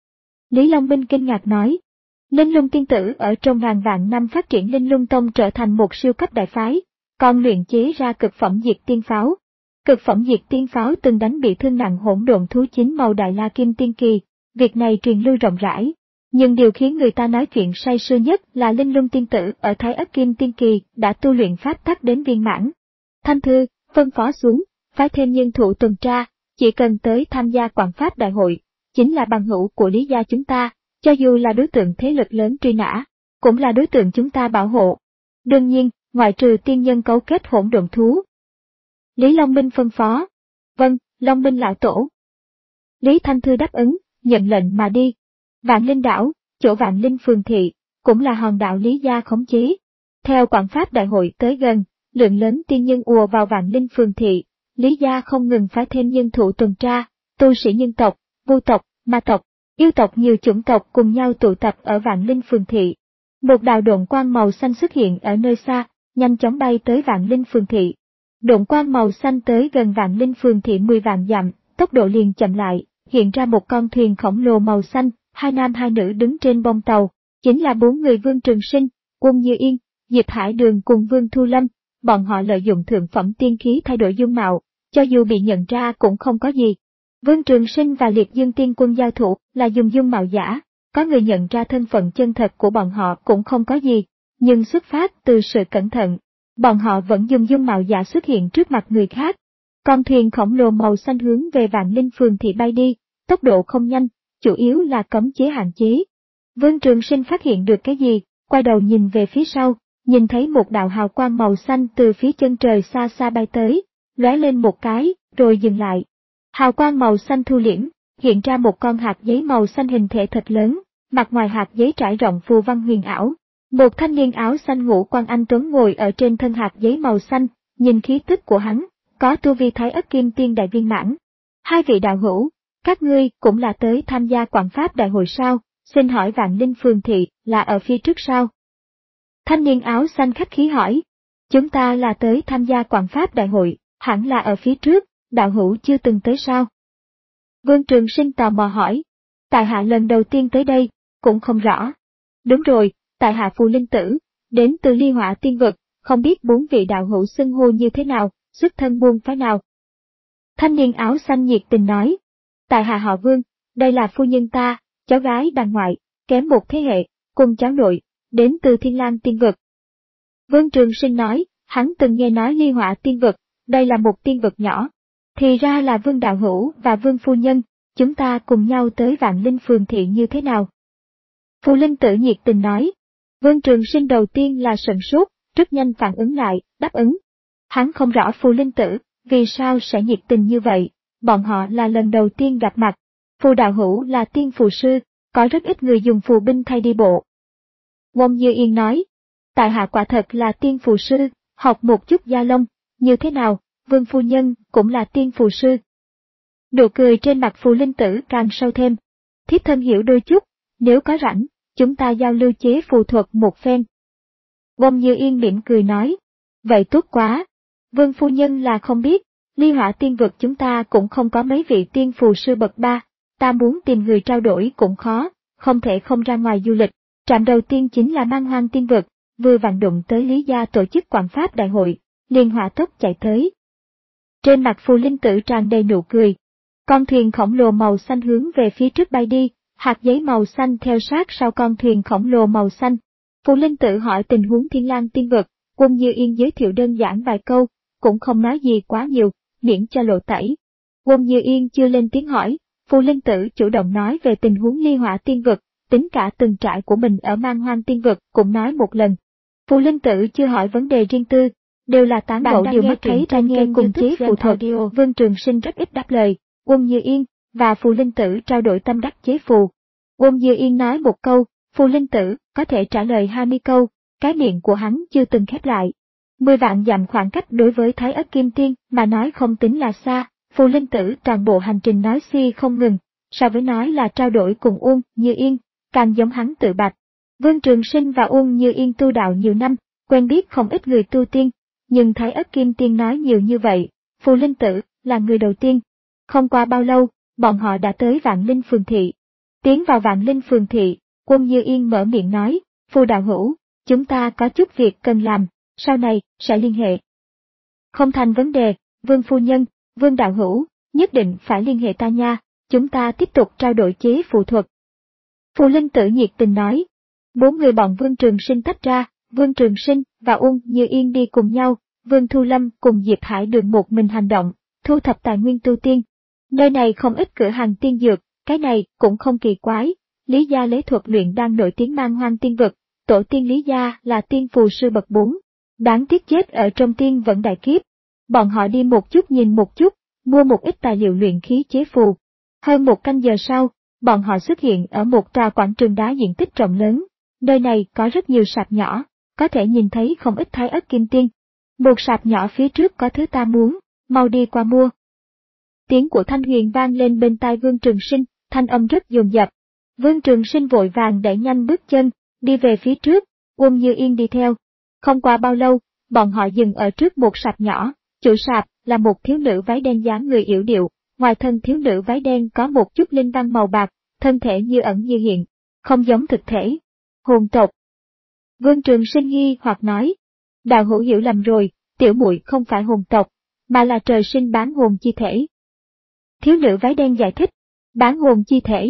Lý Long Minh kinh ngạc nói, Linh Lung tiên tử ở trong ngàn vạn năm phát triển Linh Lung Tông trở thành một siêu cấp đại phái, còn luyện chế ra cực phẩm diệt tiên pháo. Cực phẩm diệt tiên pháo từng đánh bị thương nặng hỗn độn thú chính màu Đại La Kim Tiên Kỳ, việc này truyền lưu rộng rãi. Nhưng điều khiến người ta nói chuyện say sưa nhất là Linh Lung tiên tử ở Thái Ất Kim Tiên Kỳ đã tu luyện pháp tắc đến viên mãn. Thanh thư, phân phó xuống, phái thêm nhân thủ tuần tra, chỉ cần tới tham gia Quảng Pháp Đại hội, chính là bằng hữu của Lý gia chúng ta, cho dù là đối tượng thế lực lớn truy nã, cũng là đối tượng chúng ta bảo hộ. Đương nhiên, ngoại trừ tiên nhân cấu kết hỗn độn thú. Lý Long Minh phân phó. Vâng, Long Minh lão tổ. Lý Thanh Thư đáp ứng, nhận lệnh mà đi. Vạn Linh đảo, chỗ Vạn Linh phường thị, cũng là hòn đảo Lý gia khống chế. Theo Quảng Pháp Đại hội tới gần, lượng lớn tiên nhân ùa vào Vạn Linh phường thị, Lý gia không ngừng phái thêm nhân thủ tuần tra, tu sĩ nhân tộc, vu tộc, ma tộc, yêu tộc nhiều chủng tộc cùng nhau tụ tập ở Vạn Linh phường thị. Một đạo độn quang màu xanh xuất hiện ở nơi xa, nhanh chóng bay tới Vạn Linh phường thị. Độn quang màu xanh tới gần Vạn Linh phường thị mười vạn dặm, tốc độ liền chậm lại, hiện ra một con thuyền khổng lồ màu xanh, hai nam hai nữ đứng trên bông tàu, chính là bốn người Vương Trường Sinh, Quân Như Yên, Diệp Hải Đường cùng Vương Thu Lâm. Bọn họ lợi dụng thượng phẩm tiên khí thay đổi dung mạo, cho dù bị nhận ra cũng không có gì. Vương Trường Sinh và Liệt Dương Tiên Quân giao thủ là dùng dung mạo giả, có người nhận ra thân phận chân thật của bọn họ cũng không có gì, nhưng xuất phát từ sự cẩn thận, bọn họ vẫn dùng dung mạo giả xuất hiện trước mặt người khác. Con thuyền khổng lồ màu xanh hướng về Vạn Linh phường thị bay đi, tốc độ không nhanh, chủ yếu là cấm chế hạn chế. Vương Trường Sinh phát hiện được cái gì, quay đầu nhìn về phía sau, nhìn thấy một đạo hào quang màu xanh từ phía chân trời xa xa bay tới, lóe lên một cái, rồi dừng lại. Hào quang màu xanh thu liễm, hiện ra một con hạt giấy màu xanh hình thể thật lớn, mặt ngoài hạt giấy trải rộng phù văn huyền ảo. Một thanh niên áo xanh ngũ quan anh tuấn ngồi ở trên thân hạt giấy màu xanh, nhìn khí tức của hắn, có tu vi Thái Ất Kim Tiên đại viên mãn. Hai vị đạo hữu, các ngươi cũng là tới tham gia Quảng Pháp Đại hội sao? Xin hỏi Vạn Linh phường thị là ở phía trước sao? Thanh niên áo xanh khách khí hỏi. Chúng ta là tới tham gia Quảng Pháp Đại hội, hẳn là ở phía trước, đạo hữu chưa từng tới sao? Vương Trường Sinh tò mò hỏi. Tại hạ lần đầu tiên tới đây, cũng không rõ. Đúng rồi, tại hạ Phù Linh Tử, đến từ Ly Hỏa Tiên Vực, không biết bốn vị đạo hữu xưng hô như thế nào, xuất thân buôn phái nào? Thanh niên áo xanh nhiệt tình nói. Tại hạ họ Vương, đây là phu nhân ta, cháu gái đàn ngoại, kém một thế hệ, cùng cháu nội, đến từ Thiên Lang Tiên Vực. Vương Trường Sinh nói, hắn từng nghe nói Ly Hỏa Tiên Vực, đây là một tiên vực nhỏ. Thì ra là Vương đạo hữu và Vương phu nhân, chúng ta cùng nhau tới Vạn Linh phường thị như thế nào? Phù Linh Tử nhiệt tình nói. Vương Trường Sinh đầu tiên là sửng sốt, rất nhanh phản ứng lại, đáp ứng. Hắn không rõ Phù Linh Tử vì sao sẽ nhiệt tình như vậy, bọn họ là lần đầu tiên gặp mặt. Phù đạo hữu là tiên phù sư, có rất ít người dùng phù binh thay đi bộ. Wong Như Yên nói, tại hạ quả thật là tiên phù sư, học một chút gia lông, như thế nào, Vương phu nhân cũng là tiên phù sư. Nụ cười trên mặt Phù Linh Tử càng sâu thêm. Thiếp thân hiểu đôi chút, nếu có rảnh, chúng ta giao lưu chế phù thuật một phen. Wong Như Yên mỉm cười nói, vậy tốt quá. Vương phu nhân là không biết, Ly Hỏa tiên vực chúng ta cũng không có mấy vị tiên phù sư bậc ba, ta muốn tìm người trao đổi cũng khó, không thể không ra ngoài du lịch. Trạm đầu tiên chính là Man Hoang tiên vực, vừa vặn đụng tới Lý gia tổ chức quảng pháp đại hội, liền hỏa tốc chạy tới. Trên mặt Phù Linh Tử tràn đầy nụ cười. Con thuyền khổng lồ màu xanh hướng về phía trước bay đi, hạt giấy màu xanh theo sát sau con thuyền khổng lồ màu xanh. Phù Linh Tử hỏi tình huống Thiên Lang tiên vực, Wong Như Yên giới thiệu đơn giản vài câu, cũng không nói gì quá nhiều, miễn cho lộ tẩy. Wong Như Yên chưa lên tiếng hỏi, Phù Linh Tử chủ động nói về tình huống Ly Hỏa tiên vực, tính cả từng trải của mình ở Man Hoang tiên vực cũng nói một lần. Phù Linh Tử chưa hỏi vấn đề riêng tư, đều là tán gẫu điều mắt thấy ra nghe cùng chế phù thuật. Vương Trường Sinh rất ít đáp lời. Wong Như Yên và Phù Linh Tử trao đổi tâm đắc chế phù. Wong Như Yên nói một câu, Phù Linh Tử có thể trả lời hai mươi câu, cái miệng của hắn chưa từng khép lại. Mười vạn dặm khoảng cách đối với Thái Ất Kim Tiên mà nói không tính là xa, Phù Linh Tử toàn bộ hành trình nói suy không ngừng, so với nói là trao đổi cùng Wong Như Yên, càng giống hắn tự bạch. Vương Trường Sinh và Wong Như Yên tu đạo nhiều năm, quen biết không ít người tu tiên, nhưng Thái Ất Kim Tiên nói nhiều như vậy, Phù Linh Tử là người đầu tiên. Không qua bao lâu, bọn họ đã tới Vạn Linh Phường Thị. Tiến vào Vạn Linh Phường Thị, Wong Như Yên mở miệng nói, Phù đạo hữu, chúng ta có chút việc cần làm, sau này, sẽ liên hệ. Không thành vấn đề, Vương phu nhân, Vương đạo hữu, nhất định phải liên hệ ta nha, chúng ta tiếp tục trao đổi chế phù thuật. Phù Linh Tử nhiệt tình nói. Bốn người bọn Vương Trường Sinh tách ra, Vương Trường Sinh và Wong Như Yên đi cùng nhau, Vương Thu Lâm cùng Diệp Hải Đường một mình hành động, thu thập tài nguyên tu tiên. Nơi này không ít cửa hàng tiên dược, cái này cũng không kỳ quái. Lý gia lấy thuật luyện đang nổi tiếng Man Hoang tiên vực, tổ tiên Lý gia là tiên phù sư bậc bốn. Đáng tiếc chết ở trong tiên vẫn đại kiếp. Bọn họ đi một chút nhìn một chút, mua một ít tài liệu luyện khí chế phù. Hơn một canh giờ sau, bọn họ xuất hiện ở một tòa quảng trường đá diện tích rộng lớn. Nơi này có rất nhiều sạp nhỏ, có thể nhìn thấy không ít Thái Ất Kim Tiên. Một sạp nhỏ phía trước có thứ ta muốn, mau đi qua mua. Tiếng của Thanh Huyền vang lên bên tai Vương Trường Sinh, thanh âm rất dồn dập. Vương Trường Sinh vội vàng đẩy nhanh bước chân, đi về phía trước, Wong Như Yên đi theo. Không qua bao lâu, bọn họ dừng ở trước một sạp nhỏ, chủ sạp là một thiếu nữ váy đen dáng người yểu điệu, ngoài thân thiếu nữ váy đen có một chút linh văn màu bạc, thân thể như ẩn như hiện, không giống thực thể. Hồn tộc. Vương Trường Sinh nghi hoặc nói, đạo hữu hiểu lầm rồi, tiểu muội không phải hồn tộc, mà là trời sinh bán hồn chi thể. Thiếu nữ váy đen giải thích, bán hồn chi thể.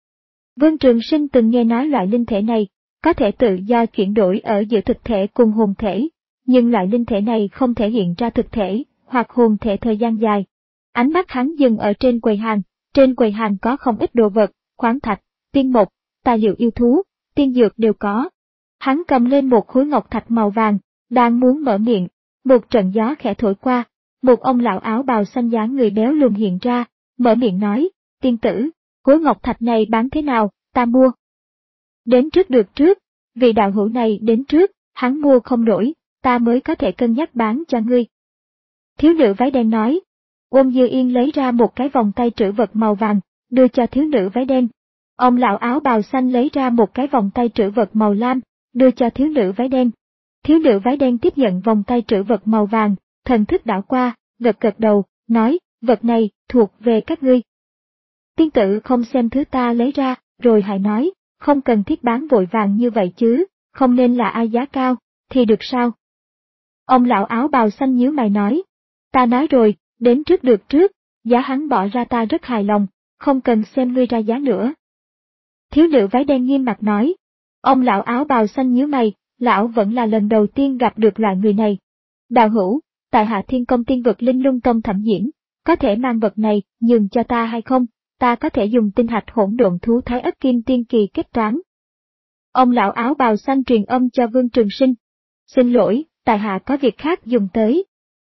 Vương Trường Sinh từng nghe nói loại linh thể này, có thể tự do chuyển đổi ở giữa thực thể cùng hồn thể, nhưng loại linh thể này không thể hiện ra thực thể, hoặc hồn thể thời gian dài. Ánh mắt hắn dừng ở trên quầy hàng, trên quầy hàng có không ít đồ vật, khoáng thạch, tiên mộc, tài liệu yêu thú, tiên dược đều có. Hắn cầm lên một khối ngọc thạch màu vàng, đang muốn mở miệng, một trận gió khẽ thổi qua, một ông lão áo bào xanh dáng người béo lùn hiện ra, mở miệng nói, tiên tử, khối ngọc thạch này bán thế nào, ta mua. Đến trước được trước, vị đạo hữu này đến trước, hắn mua không nổi, ta mới có thể cân nhắc bán cho ngươi. Thiếu nữ váy đen nói. Wong Như Yên lấy ra một cái vòng tay trữ vật màu vàng, đưa cho thiếu nữ váy đen. Ông lão áo bào xanh lấy ra một cái vòng tay trữ vật màu lam, đưa cho thiếu nữ váy đen. Thiếu nữ váy đen tiếp nhận vòng tay trữ vật màu vàng, thần thức đảo qua, gật gật đầu, nói, vật này, thuộc về các ngươi. Tiên tử không xem thứ ta lấy ra, rồi hãy nói, không cần thiết bán vội vàng như vậy chứ, không nên là ai giá cao, thì được sao? Ông lão áo bào xanh nhíu mày nói, ta nói rồi, đến trước được trước, giá hắn bỏ ra ta rất hài lòng, không cần xem ngươi ra giá nữa. Thiếu nữ váy đen nghiêm mặt nói, ông lão áo bào xanh nhíu mày, lão vẫn là lần đầu tiên gặp được loại người này. Đạo hữu, tại Hạ Thiên Công tiên vực Linh Lung Tông thẩm diễn, có thể mang vật này nhường cho ta hay không, ta có thể dùng tinh hạch hỗn độn thú Thái Ất Kim Tiên Kỳ kết toán. Ông lão áo bào xanh truyền âm cho Vương Trường Sinh. Xin lỗi, tại hạ có việc khác dùng tới.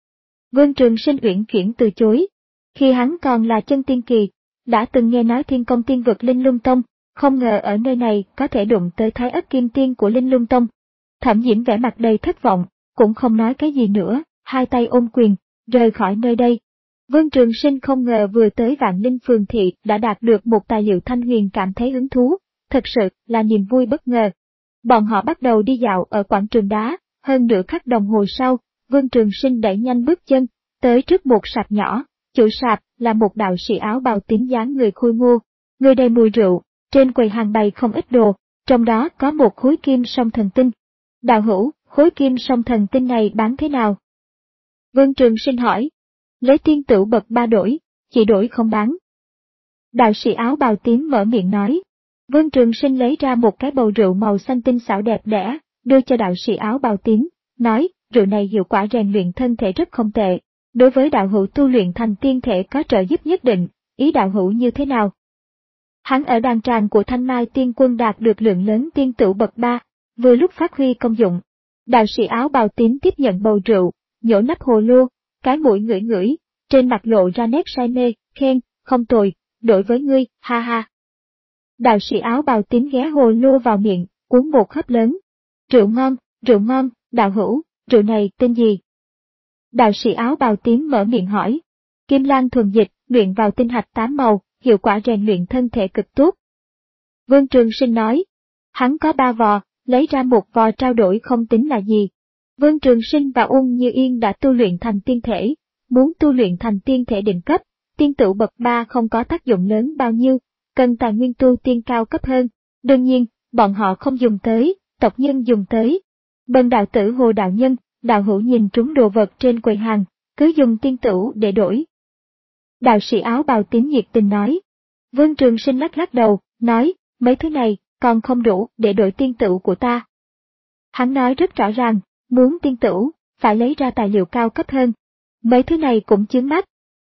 Vương Trường Sinh uyển chuyển từ chối. Khi hắn còn là chân tiên kỳ, đã từng nghe nói Thiên Công Tiên Vực Linh Lung Tông, không ngờ ở nơi này có thể đụng tới Thái Ất Kim Tiên của Linh Lung Tông. Thẩm Diễm vẻ mặt đầy thất vọng, cũng không nói cái gì nữa, hai tay ôm quyền, rời khỏi nơi đây. Vương Trường Sinh không ngờ vừa tới Vạn Linh Phường Thị đã đạt được một tài liệu Thanh Huyền cảm thấy hứng thú, thật sự là niềm vui bất ngờ. Bọn họ bắt đầu đi dạo ở quảng trường đá, hơn nửa khắc đồng hồ sau, Vương Trường Sinh đẩy nhanh bước chân, tới trước một sạp nhỏ, chủ sạp là một đạo sĩ áo bào tím dáng người khôi ngô, người đầy mùi rượu, trên quầy hàng bày không ít đồ, trong đó có một khối kim song thần tinh. Đạo hữu, khối kim song thần tinh này bán thế nào? Vương Trường Sinh hỏi. Lấy tiên tửu bậc ba đổi, chỉ đổi không bán. Đạo sĩ áo bào tím mở miệng nói. Vương Trường Sinh lấy ra một cái bầu rượu màu xanh tinh xảo đẹp đẽ, đưa cho đạo sĩ áo bào tím, nói, rượu này hiệu quả rèn luyện thân thể rất không tệ, đối với đạo hữu tu luyện thành tiên thể có trợ giúp nhất định, ý đạo hữu như thế nào? Hắn ở đàn tràng của Thanh Mai Tiên Quân đạt được lượng lớn tiên tửu bậc ba, vừa lúc phát huy công dụng. Đạo sĩ áo bào tím tiếp nhận bầu rượu, nhổ nắp hồ lô, cái mũi ngửi ngửi, trên mặt lộ ra nét say mê, khen, không tồi, đổi với ngươi, ha ha. Đạo sĩ áo bào tím ghé hồ lô vào miệng, uống một hớp lớn. Rượu ngon, rượu ngon, đạo hữu, rượu này tên gì? Đạo sĩ áo bào tím mở miệng hỏi. Kim Lan thuần dịch, luyện vào tinh hạch tám màu, hiệu quả rèn luyện thân thể cực tốt. Vương Trường Sinh nói. Hắn có ba vò, lấy ra một vò trao đổi không tính là gì. Vương Trường Sinh và Uông Như Yên đã tu luyện thành tiên thể, muốn tu luyện thành tiên thể đỉnh cấp, tiên tửu bậc ba không có tác dụng lớn bao nhiêu, cần tài nguyên tu tiên cao cấp hơn. Đương nhiên, bọn họ không dùng tới, tộc nhân dùng tới. Bần đạo tử Hồ đạo nhân, đạo hữu nhìn trúng đồ vật trên quầy hàng, cứ dùng tiên tửu để đổi. Đạo sĩ áo bào tím nhiệt tình nói. Vương Trường Sinh lắc lắc đầu, nói, mấy thứ này còn không đủ để đổi tiên tửu của ta. Hắn nói rất rõ ràng, muốn tiên tửu, phải lấy ra tài liệu cao cấp hơn. Mấy thứ này cũng chướng mắt.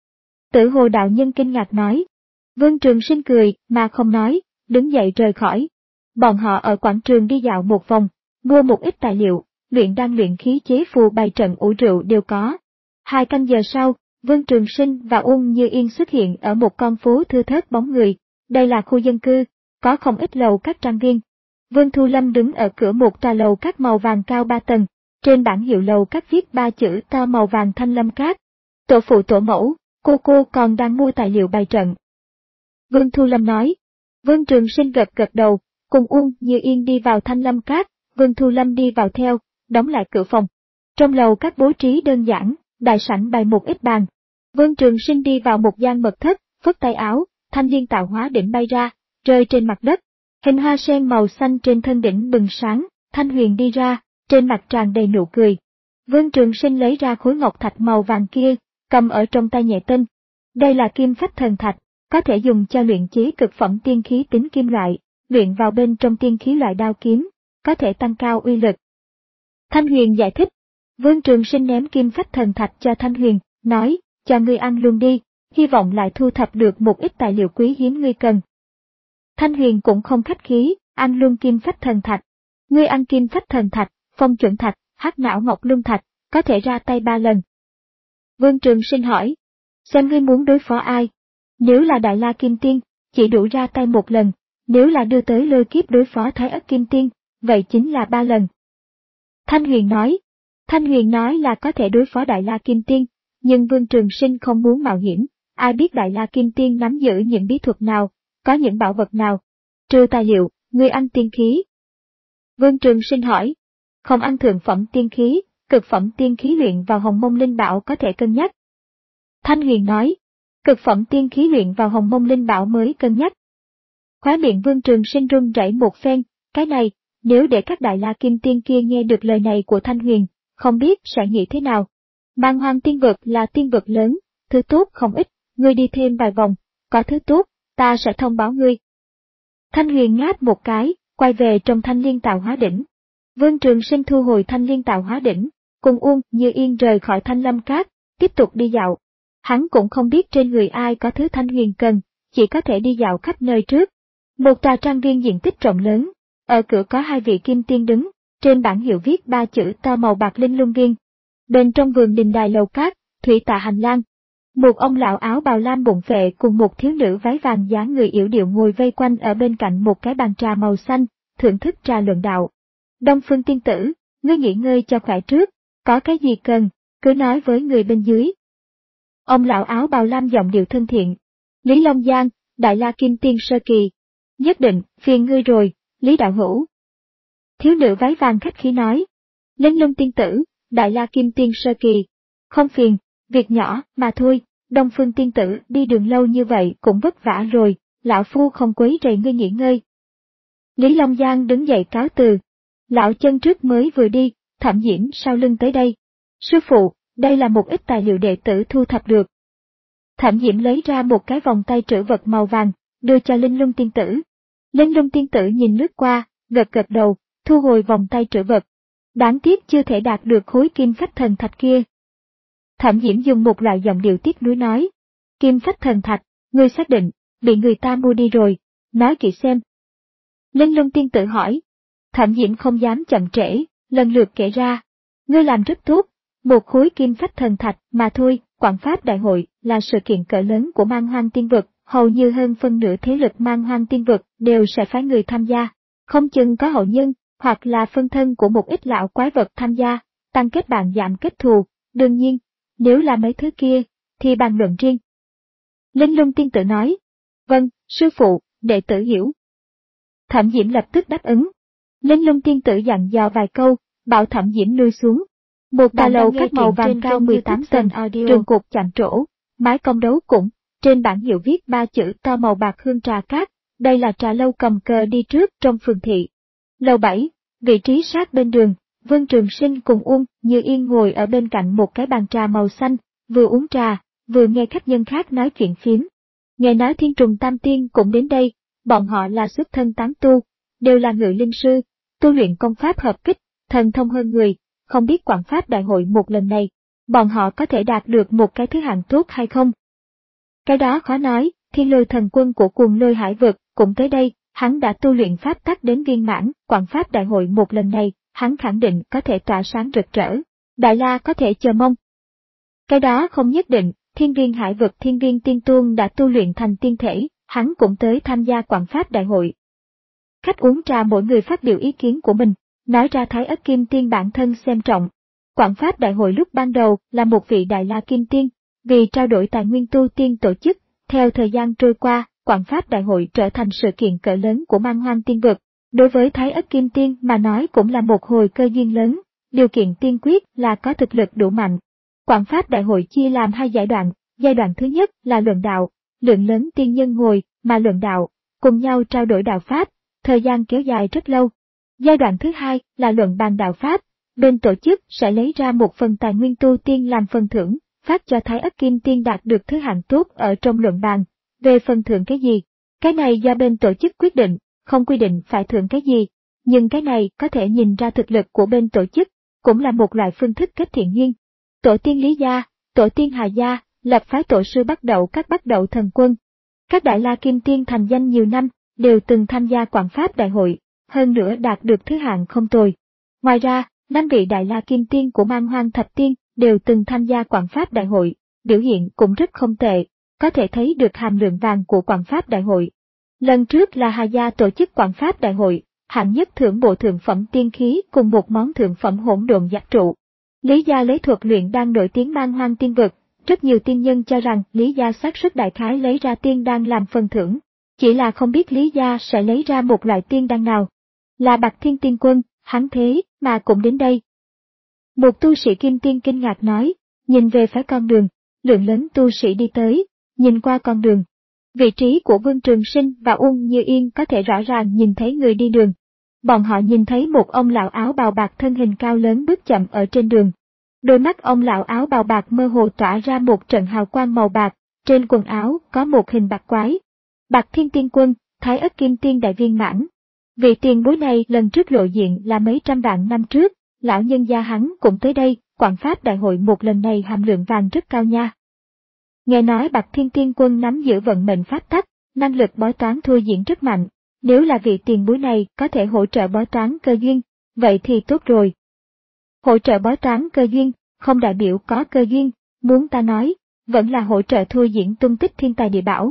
Tử Hồ đạo nhân kinh ngạc nói. Vương Trường Sinh cười mà không nói, đứng dậy rời khỏi. Bọn họ ở quảng trường đi dạo một vòng, mua một ít tài liệu, luyện đan luyện khí chế phù bày trận ủ rượu đều có. Hai canh giờ sau, Vương Trường Sinh và Uông Như Yên xuất hiện ở một con phố thưa thớt bóng người. Đây là khu dân cư, có không ít lầu các trang viên. Vương Thu Lâm đứng ở cửa một tòa lầu các màu vàng cao ba tầng, trên bảng hiệu lầu các viết ba chữ to màu vàng Thanh Lâm Các. Tổ phụ tổ mẫu, cô cô còn đang mua tài liệu bày trận. Vương Thu Lâm nói. Vương Trường Sinh gật gật đầu, cùng Uông Như Yên đi vào Thanh Lâm Các, Vương Thu Lâm đi vào theo, đóng lại cửa phòng. Trong lầu các bố trí đơn giản, đại sảnh bày một ít bàn. Vương Trường Sinh đi vào một gian mật thất, phất tay áo, thanh liên tạo hóa đỉnh bay ra, rơi trên mặt đất. Hình hoa sen màu xanh trên thân đỉnh bừng sáng, Thanh Huyền đi ra, trên mặt tràn đầy nụ cười. Vương Trường Sinh lấy ra khối ngọc thạch màu vàng kia, cầm ở trong tay nhẹ tinh. Đây là kim phách thần thạch, có thể dùng cho luyện chế cực phẩm tiên khí tính kim loại, luyện vào bên trong tiên khí loại đao kiếm, có thể tăng cao uy lực. Thanh Huyền giải thích. Vương Trường Sinh ném kim phách thần thạch cho Thanh Huyền, nói, cho ngươi ăn luôn đi, hy vọng lại thu thập được một ít tài liệu quý hiếm ngươi cần. Thanh Huyền cũng không khách khí, ăn luôn kim phách thần thạch. Ngươi ăn kim phách thần thạch, phong chuẩn thạch, hắc não ngọc luân thạch, có thể ra tay ba lần. Vương Trường Sinh hỏi, xem ngươi muốn đối phó ai? Nếu là Đại La Kim Tiên, chỉ đủ ra tay một lần, nếu là đưa tới lôi kiếp đối phó Thái Ất Kim Tiên, vậy chính là ba lần. Thanh Huyền nói, Thanh Huyền nói là có thể đối phó Đại La Kim Tiên, nhưng Vương Trường Sinh không muốn mạo hiểm, ai biết Đại La Kim Tiên nắm giữ những bí thuật nào, có những bảo vật nào. Trừ tài liệu, ngươi ăn tiên khí. Vương Trường Sinh hỏi, không ăn thượng phẩm tiên khí, cực phẩm tiên khí luyện vào Hồng Mông Linh Bảo có thể cân nhắc. Thanh Huyền nói, cực phẩm tiên khí luyện vào Hồng Mông Linh Bảo mới cân nhắc. Khóe miệng Vương Trường Sinh run rẩy một phen, cái này, nếu để các Đại La Kim Tiên kia nghe được lời này của Thanh Huyền, không biết sẽ nghĩ thế nào. Mang Hoang tiên vực là tiên vực lớn, thứ tốt không ít, ngươi đi thêm vài vòng, có thứ tốt, ta sẽ thông báo ngươi. Thanh Huyền ngáp một cái, quay về trong Thanh Liên Tạo Hóa Đỉnh. Vương Trường Sinh thu hồi Thanh Liên Tạo Hóa Đỉnh, cùng Uông Như Yên rời khỏi Thanh Lâm Các, tiếp tục đi dạo. Hắn cũng không biết trên người ai có thứ Thanh Huyền cần, chỉ có thể đi dạo khắp nơi trước. Một tòa trang viên diện tích rộng lớn, Ở cửa có hai vị kim tiên đứng, trên bảng hiệu viết ba chữ to màu bạc Linh Lung Viên. Bên trong vườn đình đài lầu cát, thủy tạ hành lang. Một ông lão áo bào lam bụng phệ cùng một thiếu nữ váy vàng dáng người yểu điệu ngồi vây quanh ở bên cạnh một cái bàn trà màu xanh, thưởng thức trà luận đạo. Đông Phương tiên tử, ngươi nghỉ ngơi cho khỏe trước, có cái gì cần, cứ nói với người bên dưới. Ông lão áo bào lam giọng điệu thân thiện. Lý Long Giang, Đại La Kim Tiên sơ kỳ. Nhất định, phiền ngươi rồi, Lý đạo hữu. Thiếu nữ váy vàng khách khí nói. Linh Lung tiên tử, Đại La Kim Tiên sơ kỳ. Không phiền, việc nhỏ mà thôi, Đông Phương tiên tử đi đường lâu như vậy cũng vất vả rồi, lão phu không quấy rầy ngươi nghỉ ngơi. Lý Long Giang đứng dậy cáo từ. Lão chân trước mới vừa đi, Thẩm Diễm sau lưng tới đây. Sư phụ, đây là một ít tài liệu đệ tử thu thập được. Thẩm Diễm lấy ra một cái vòng tay trữ vật màu vàng, đưa cho Linh Lung tiên tử. Linh Lung tiên tử nhìn lướt qua, gật gật đầu, thu hồi vòng tay trữ vật. Đáng tiếc chưa thể đạt được khối kim phách thần thạch kia. Thẩm Diễm dùng một loại giọng điệu tiếc nuối nói. Kim phách thần thạch, ngươi xác định, bị người ta mua đi rồi, nói kỹ xem. Linh Lung tiên tử hỏi. Thẩm Diễm không dám chậm trễ, lần lượt kể ra. Ngươi làm rất tốt, một khối kim phách thần thạch mà thôi, Quảng Pháp Đại hội là sự kiện cỡ lớn của Man Hoang Tiên Vực, hầu như hơn phân nửa thế lực Man Hoang Tiên Vực đều sẽ phái người tham gia, không chừng có hậu nhân, hoặc là phân thân của một ít lão quái vật tham gia, tăng kết bạn giảm kết thù, đương nhiên, nếu là mấy thứ kia, thì bàn luận riêng. Linh Lung tiên tử nói, vâng, sư phụ, đệ tử hiểu. Thẩm Diễm lập tức đáp ứng. Linh Lung tiên tử dặn dò vài câu, bảo Thẩm Diễm lui xuống. Một tòa lầu các màu vàng cao mười tám tầng, trường cột chạm trổ, mái cong đấu cũng, trên bảng hiệu viết ba chữ to màu bạc hương trà cát, đây là trà lâu cầm cờ đi trước trong phường thị. Lầu bảy, vị trí sát bên đường, Vương Trường Sinh cùng Uông Như Yên ngồi ở bên cạnh một cái bàn trà màu xanh, vừa uống trà, vừa nghe khách nhân khác nói chuyện phiếm. Nghe nói Thiên Trùng Tam Tiên cũng đến đây, bọn họ là xuất thân tán tu, đều là ngự linh sư, tu luyện công pháp hợp kích, thần thông hơn người, không biết Quảng Pháp Đại hội một lần này, bọn họ có thể đạt được một cái thứ hạng tốt hay không? Cái đó khó nói, Thiên Lôi thần quân của Cuồng Lôi Hải vực cũng tới đây, hắn đã tu luyện pháp tắc đến viên mãn, Quảng Pháp Đại hội một lần này, hắn khẳng định có thể tỏa sáng rực rỡ. Đại La có thể chờ mong. Cái đó không nhất định, Thiên Viên Hải vực Thiên Viên Tiên Tôn đã tu luyện thành tiên thể, hắn cũng tới tham gia Quảng Pháp Đại hội. Khách uống trà mỗi người phát biểu ý kiến của mình, nói ra Thái Ất Kim Tiên bản thân xem trọng. Quảng Pháp Đại hội lúc ban đầu là một vị Đại La Kim Tiên, vì trao đổi tài nguyên tu tiên tổ chức, theo thời gian trôi qua, Quảng Pháp Đại hội trở thành sự kiện cỡ lớn của Man Hoang Tiên Vực. Đối với Thái Ất Kim Tiên mà nói cũng là một hồi cơ duyên lớn, điều kiện tiên quyết là có thực lực đủ mạnh. Quảng Pháp Đại hội chia làm hai giai đoạn, giai đoạn thứ nhất là luận đạo, lượng lớn tiên nhân ngồi mà luận đạo, cùng nhau trao đổi đạo pháp, thời gian kéo dài rất lâu. Giai đoạn thứ hai là luận bàn đạo pháp, bên tổ chức sẽ lấy ra một phần tài nguyên tu tiên làm phần thưởng, phát cho Thái Ất Kim Tiên đạt được thứ hạng tốt ở trong luận bàn. Về phần thưởng cái gì, cái này do bên tổ chức quyết định, không quy định phải thưởng cái gì, nhưng cái này có thể nhìn ra thực lực của bên tổ chức, cũng là một loại phương thức kết thiện duyên. Tổ tiên Lý Gia, tổ tiên Hà Gia, lập phái tổ sư bắt đầu các bắt đầu thần quân. Các Đại La Kim Tiên thành danh nhiều năm, đều từng tham gia Quảng Pháp Đại hội, hơn nữa đạt được thứ hạng không tồi. Ngoài ra, năm vị Đại La Kim Tiên của Man Hoang Thập Tiên đều từng tham gia Quảng Pháp Đại hội, biểu hiện cũng rất không tệ, có thể thấy được hàm lượng vàng của Quảng Pháp Đại hội. Lần trước là Hà Gia tổ chức Quảng Pháp Đại hội, hạng nhất thưởng bộ thượng phẩm tiên khí cùng một món thượng phẩm hỗn độn giác trụ. Lý Gia lấy thuật luyện đan nổi tiếng Man Hoang Tiên Vực, rất nhiều tiên nhân cho rằng Lý Gia xác suất đại khái lấy ra tiên đan làm phần thưởng, chỉ là không biết Lý Gia sẽ lấy ra một loại tiên đan nào. Là Bạc Thiên Tiên Quân, hắn thế mà cũng đến đây. Một tu sĩ Kim Tiên kinh ngạc nói, nhìn về phía con đường, lượng lớn tu sĩ đi tới, nhìn qua con đường. Vị trí của Vương Trường Sinh và Uông Như Yên có thể rõ ràng nhìn thấy người đi đường. Bọn họ nhìn thấy một ông lão áo bào bạc thân hình cao lớn bước chậm ở trên đường. Đôi mắt ông lão áo bào bạc mơ hồ tỏa ra một trận hào quang màu bạc, trên quần áo có một hình bạc quái. Bạc Thiên Tiên Quân, Thái Ất Kim Tiên đại viên mãn. Vị tiền bối này lần trước lộ diện là mấy trăm vạn năm trước, lão nhân gia hắn cũng tới đây, Quảng Pháp Đại hội một lần này hàm lượng vàng rất cao nha. Nghe nói Bạc Thiên Tiên Quân nắm giữ vận mệnh pháp tắc, năng lực bói toán thôi diễn rất mạnh, nếu là vị tiền bối này có thể hỗ trợ bói toán cơ duyên, vậy thì tốt rồi. Hỗ trợ bói toán cơ duyên, không đại biểu có cơ duyên, muốn ta nói, vẫn là hỗ trợ thua diễn tung tích thiên tài địa bảo.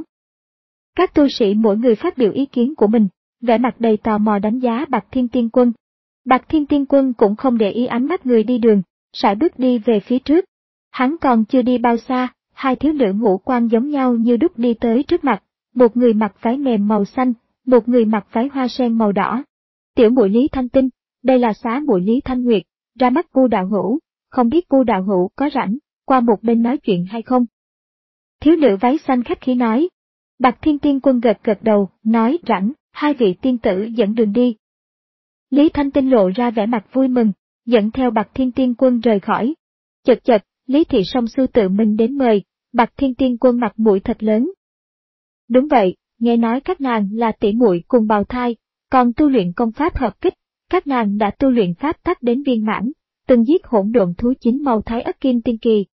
Các tu sĩ mỗi người phát biểu ý kiến của mình, vẻ mặt đầy tò mò đánh giá Bạc Thiên Tiên Quân. Bạc Thiên Tiên Quân cũng không để ý ánh mắt người đi đường, sải bước đi về phía trước. Hắn còn chưa đi bao xa, hai thiếu nữ ngũ quan giống nhau như đúc đi tới trước mặt, một người mặc váy mềm màu xanh, một người mặc váy hoa sen màu đỏ. Tiểu muội Lý Thanh Tinh, đây là xá muội Lý Thanh Nguyệt, ra mắt Vu đạo hữu, không biết Vu đạo hữu có rảnh, qua một bên nói chuyện hay không? Thiếu nữ váy xanh khách khí nói. Bạc Thiên Tiên Quân gật gật đầu, nói rảnh, hai vị tiên tử dẫn đường đi. Lý Thanh Tinh lộ ra vẻ mặt vui mừng, dẫn theo Bạc Thiên Tiên Quân rời khỏi. Chật chật, Lý Thị Song Xu tự mình đến mời, Bạc Thiên Tiên Quân mặt mũi thật lớn. Đúng vậy, nghe nói các nàng là tỷ muội cùng bào thai, còn tu luyện công pháp hợp kích, các nàng đã tu luyện pháp tắc đến viên mãn, từng giết hỗn độn thú chín màu Thái Ất Kim Tiên kỳ.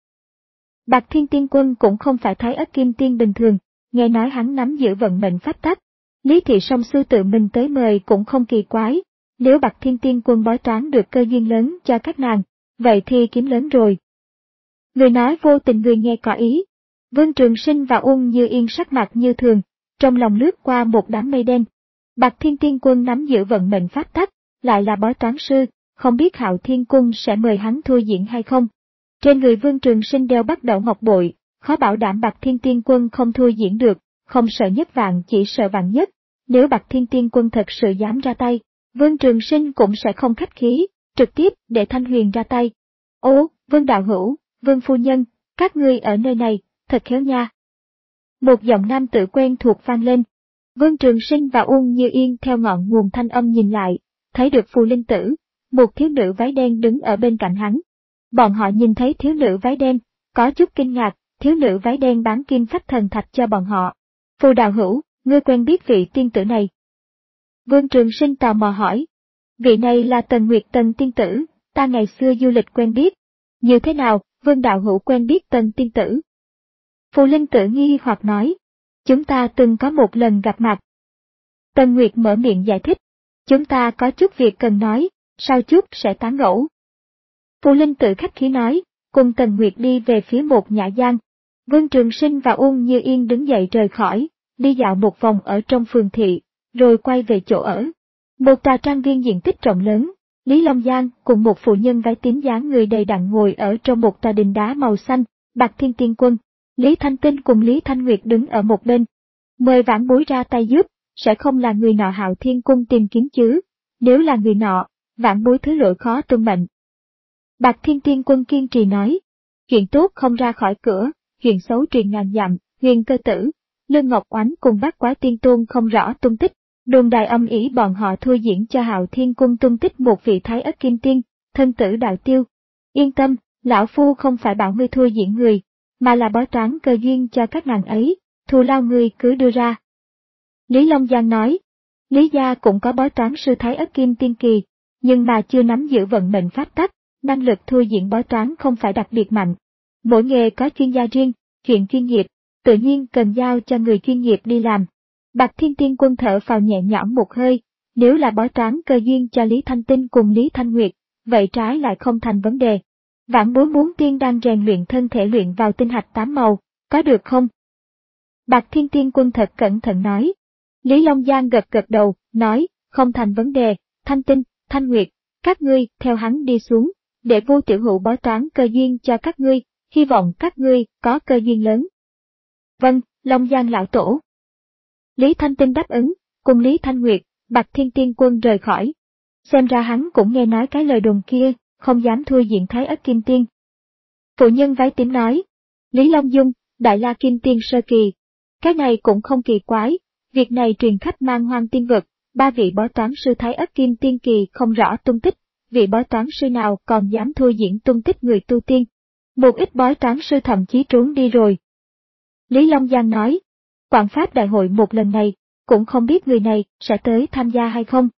Bạc Thiên Tiên Quân cũng không phải Thái Ất Kim Tiên bình thường, nghe nói hắn nắm giữ vận mệnh pháp tắc. Lý Thị Song Xu tự mình tới mời cũng không kỳ quái, nếu Bạc Thiên Tiên Quân bói toán được cơ duyên lớn cho các nàng, vậy thì kiếm lớn rồi. Người nói vô tình người nghe có ý. Vương Trường Sinh và Uông Như Yên sắc mặt như thường, trong lòng lướt qua một đám mây đen. Bạc Thiên Tiên Quân nắm giữ vận mệnh pháp tắc, lại là bói toán sư, không biết Hạo Thiên Cung sẽ mời hắn thua diễn hay không. Trên người Vương Trường Sinh đeo bắt đầu ngọc bội, khó bảo đảm Bạc Thiên Tiên Quân không thua diễn được, không sợ nhất vạn chỉ sợ vạn nhất. Nếu Bạc Thiên Tiên Quân thật sự dám ra tay, Vương Trường Sinh cũng sẽ không khách khí, trực tiếp để Thanh Huyền ra tay. Ô, Vương đạo hữu, Vương phu nhân, các ngươi ở nơi này, thật khéo nha. Một giọng nam tử quen thuộc vang lên. Vương Trường Sinh và Uông Như Yên theo ngọn nguồn thanh âm nhìn lại, thấy được Phù Linh Tử, một thiếu nữ váy đen đứng ở bên cạnh hắn. Bọn họ nhìn thấy thiếu nữ váy đen, có chút kinh ngạc, thiếu nữ váy đen bán kim phách thần thạch cho bọn họ. Phù đạo hữu, ngươi quen biết vị tiên tử này? Vương Trường Sinh tò mò hỏi. Vị này là Tần Nguyệt Tần tiên tử, ta ngày xưa du lịch quen biết. Như thế nào, Vương đạo hữu quen biết Tần tiên tử? Phù Linh Tử nghi hoặc nói. Chúng ta từng có một lần gặp mặt. Tần Nguyệt mở miệng giải thích. Chúng ta có chút việc cần nói, sau chút sẽ tán gẫu. Phù Linh Tử khách khí nói, cùng Tần Nguyệt đi về phía một nhã gian. Vương Trường Sinh và Uông Như Yên đứng dậy rời khỏi, đi dạo một vòng ở trong phường thị, rồi quay về chỗ ở. Một tòa trang viên diện tích rộng lớn, Lý Long Giang cùng một phụ nhân váy tím dáng người đầy đặn ngồi ở trong một tòa đình đá màu xanh. Bạc Thiên Tiên Quân, Lý Thanh Tinh cùng Lý Thanh Nguyệt đứng ở một bên. Mời vãn bối ra tay giúp, sẽ không là người nọ Hạo Thiên Cung tìm kiếm chứ, nếu là người nọ, vãn bối thứ lỗi khó tuân mệnh. Bạc Thiên Tiên Quân kiên trì nói, chuyện tốt không ra khỏi cửa, chuyện xấu truyền ngàn dặm, Huyền Cơ Tử, Lương Ngọc Oánh cùng Bát Quái Tiên Tôn không rõ tung tích, đồn đại âm ỉ bọn họ thua diễn cho Hạo Thiên Cung tung tích một vị Thái Ất Kim Tiên, thân tử đạo tiêu. Yên tâm, lão phu không phải bảo ngươi thua diễn người, mà là bói toán cơ duyên cho các nàng ấy, thù lao ngươi cứ đưa ra. Lý Long Giang nói, Lý gia cũng có bói toán sư Thái Ất Kim Tiên kỳ, nhưng mà chưa nắm giữ vận mệnh pháp tắc, năng lực thua diễn bói toán không phải đặc biệt mạnh. Mỗi nghề có chuyên gia riêng, chuyện chuyên nghiệp, tự nhiên cần giao cho người chuyên nghiệp đi làm. Bạc Thiên Tiên Quân thở phào nhẹ nhõm một hơi, nếu là bói toán cơ duyên cho Lý Thanh Tinh cùng Lý Thanh Nguyệt, vậy trái lại không thành vấn đề. Vãn bối muốn tiên đang rèn luyện thân thể luyện vào tinh hạch tám màu, có được không? Bạc Thiên Tiên Quân thật cẩn thận nói. Lý Long Giang gật gật đầu, nói, không thành vấn đề, Thanh Tinh, Thanh Nguyệt, các ngươi theo hắn đi xuống, để Vu tiểu hữu bói toán cơ duyên cho các ngươi, hy vọng các ngươi có cơ duyên lớn. Vâng, Long Giang lão tổ. Lý Thanh Tinh đáp ứng, cùng Lý Thanh Nguyệt, Bạc Thiên Tiên Quân rời khỏi. Xem ra hắn cũng nghe nói cái lời đồn kia, không dám thua diện Thái Ất Kim Tiên. Phụ nhân váy tím nói, Lý Long Dung, Đại La Kim Tiên sơ kỳ. Cái này cũng không kỳ quái, việc này truyền khắp Man Hoang tiên vực, ba vị bói toán sư Thái Ất Kim Tiên kỳ không rõ tung tích, vị bói toán sư nào còn dám thua diễn tung tích người tu tiên. Một ít bói toán sư thậm chí trốn đi rồi. Lý Long Giang nói, Quảng Pháp đại hội một lần này, cũng không biết người này sẽ tới tham gia hay không.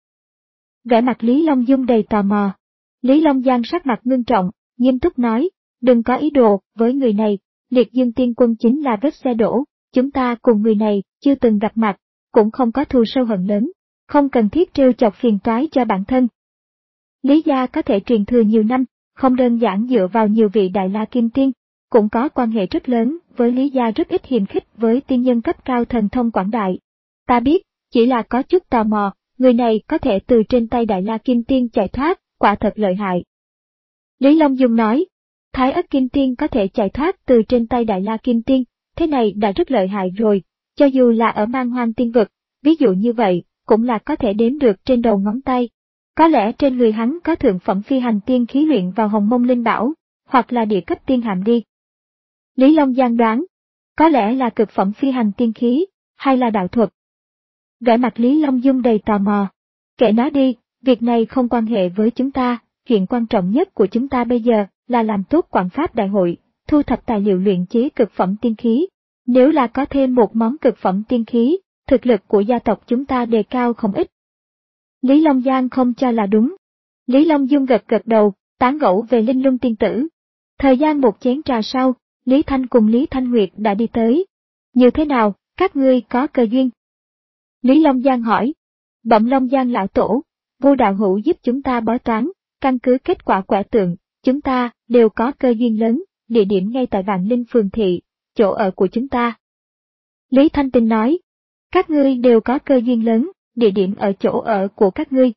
Vẻ mặt Lý Long Dung đầy tò mò. Lý Long Giang sắc mặt ngưng trọng, nghiêm túc nói, đừng có ý đồ với người này, Liệt Dương Tiên Quân chính là vết xe đổ, chúng ta cùng người này chưa từng gặp mặt, cũng không có thù sâu hận lớn, không cần thiết trêu chọc phiền toái cho bản thân. Lý gia có thể truyền thừa nhiều năm, không đơn giản dựa vào nhiều vị Đại La Kim Tiên, cũng có quan hệ rất lớn với Lý gia rất ít hiềm khích với tiên nhân cấp cao thần thông quảng đại. Ta biết, chỉ là có chút tò mò, người này có thể từ trên tay Đại La Kim Tiên chạy thoát, quả thật lợi hại. Lý Long Dung nói, Thái Ất Kim Tiên có thể chạy thoát từ trên tay Đại La Kim Tiên, thế này đã rất lợi hại rồi, cho dù là ở Man Hoang Tiên Vực, ví dụ như vậy, cũng là có thể đếm được trên đầu ngón tay. Có lẽ trên người hắn có thượng phẩm phi hành tiên khí luyện vào Hồng Mông Linh Bảo, hoặc là địa cấp tiên hàm đi. Lý Long Giang đoán, có lẽ là cực phẩm phi hành tiên khí, hay là đạo thuật. Vẻ mặt Lý Long Dung đầy tò mò. Kệ nó đi, việc này không quan hệ với chúng ta, chuyện quan trọng nhất của chúng ta bây giờ là làm tốt quảng pháp đại hội, thu thập tài liệu luyện chế cực phẩm tiên khí. Nếu là có thêm một món cực phẩm tiên khí, thực lực của gia tộc chúng ta đề cao không ít. Lý Long Giang không cho là đúng. Lý Long Dung gật gật đầu, tán gẫu về Linh Lung tiên tử. Thời gian một chén trà sau, Lý Thanh cùng Lý Thanh Nguyệt đã đi tới. Như thế nào, các ngươi có cơ duyên? Lý Long Giang hỏi. Bẩm Long Giang lão tổ, Vu đạo hữu giúp chúng ta bói toán, căn cứ kết quả quẻ tượng, chúng ta đều có cơ duyên lớn, địa điểm ngay tại Vạn Linh Phường Thị, chỗ ở của chúng ta. Lý Thanh Tinh nói, các ngươi đều có cơ duyên lớn, địa điểm ở chỗ ở của các ngươi.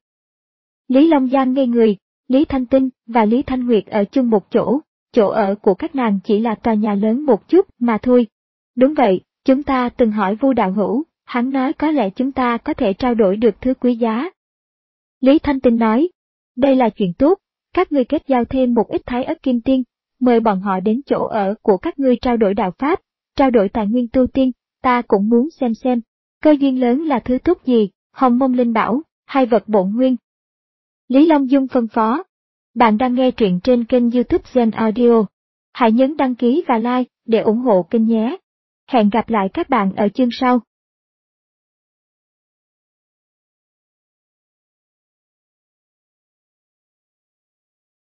Lý Long Giang ngây người, Lý Thanh Tinh và Lý Thanh Nguyệt ở chung một chỗ, chỗ ở của các nàng chỉ là tòa nhà lớn một chút mà thôi. Đúng vậy, chúng ta từng hỏi Vu đạo hữu, hắn nói có lẽ chúng ta có thể trao đổi được thứ quý giá. Lý Thanh Tinh nói, đây là chuyện tốt, các ngươi kết giao thêm một ít Thái Ất Kim Tiên, mời bọn họ đến chỗ ở của các ngươi trao đổi đạo pháp, trao đổi tài nguyên tu tiên, ta cũng muốn xem xem, cơ duyên lớn là thứ tốt gì, Hồng Mông Linh Bảo, hay vật bổn nguyên. Lý Long Dung phân phó, bạn đang nghe truyện trên kênh YouTube Gen Audio, hãy nhấn đăng ký và like để ủng hộ kênh nhé. Hẹn gặp lại các bạn ở chương sau.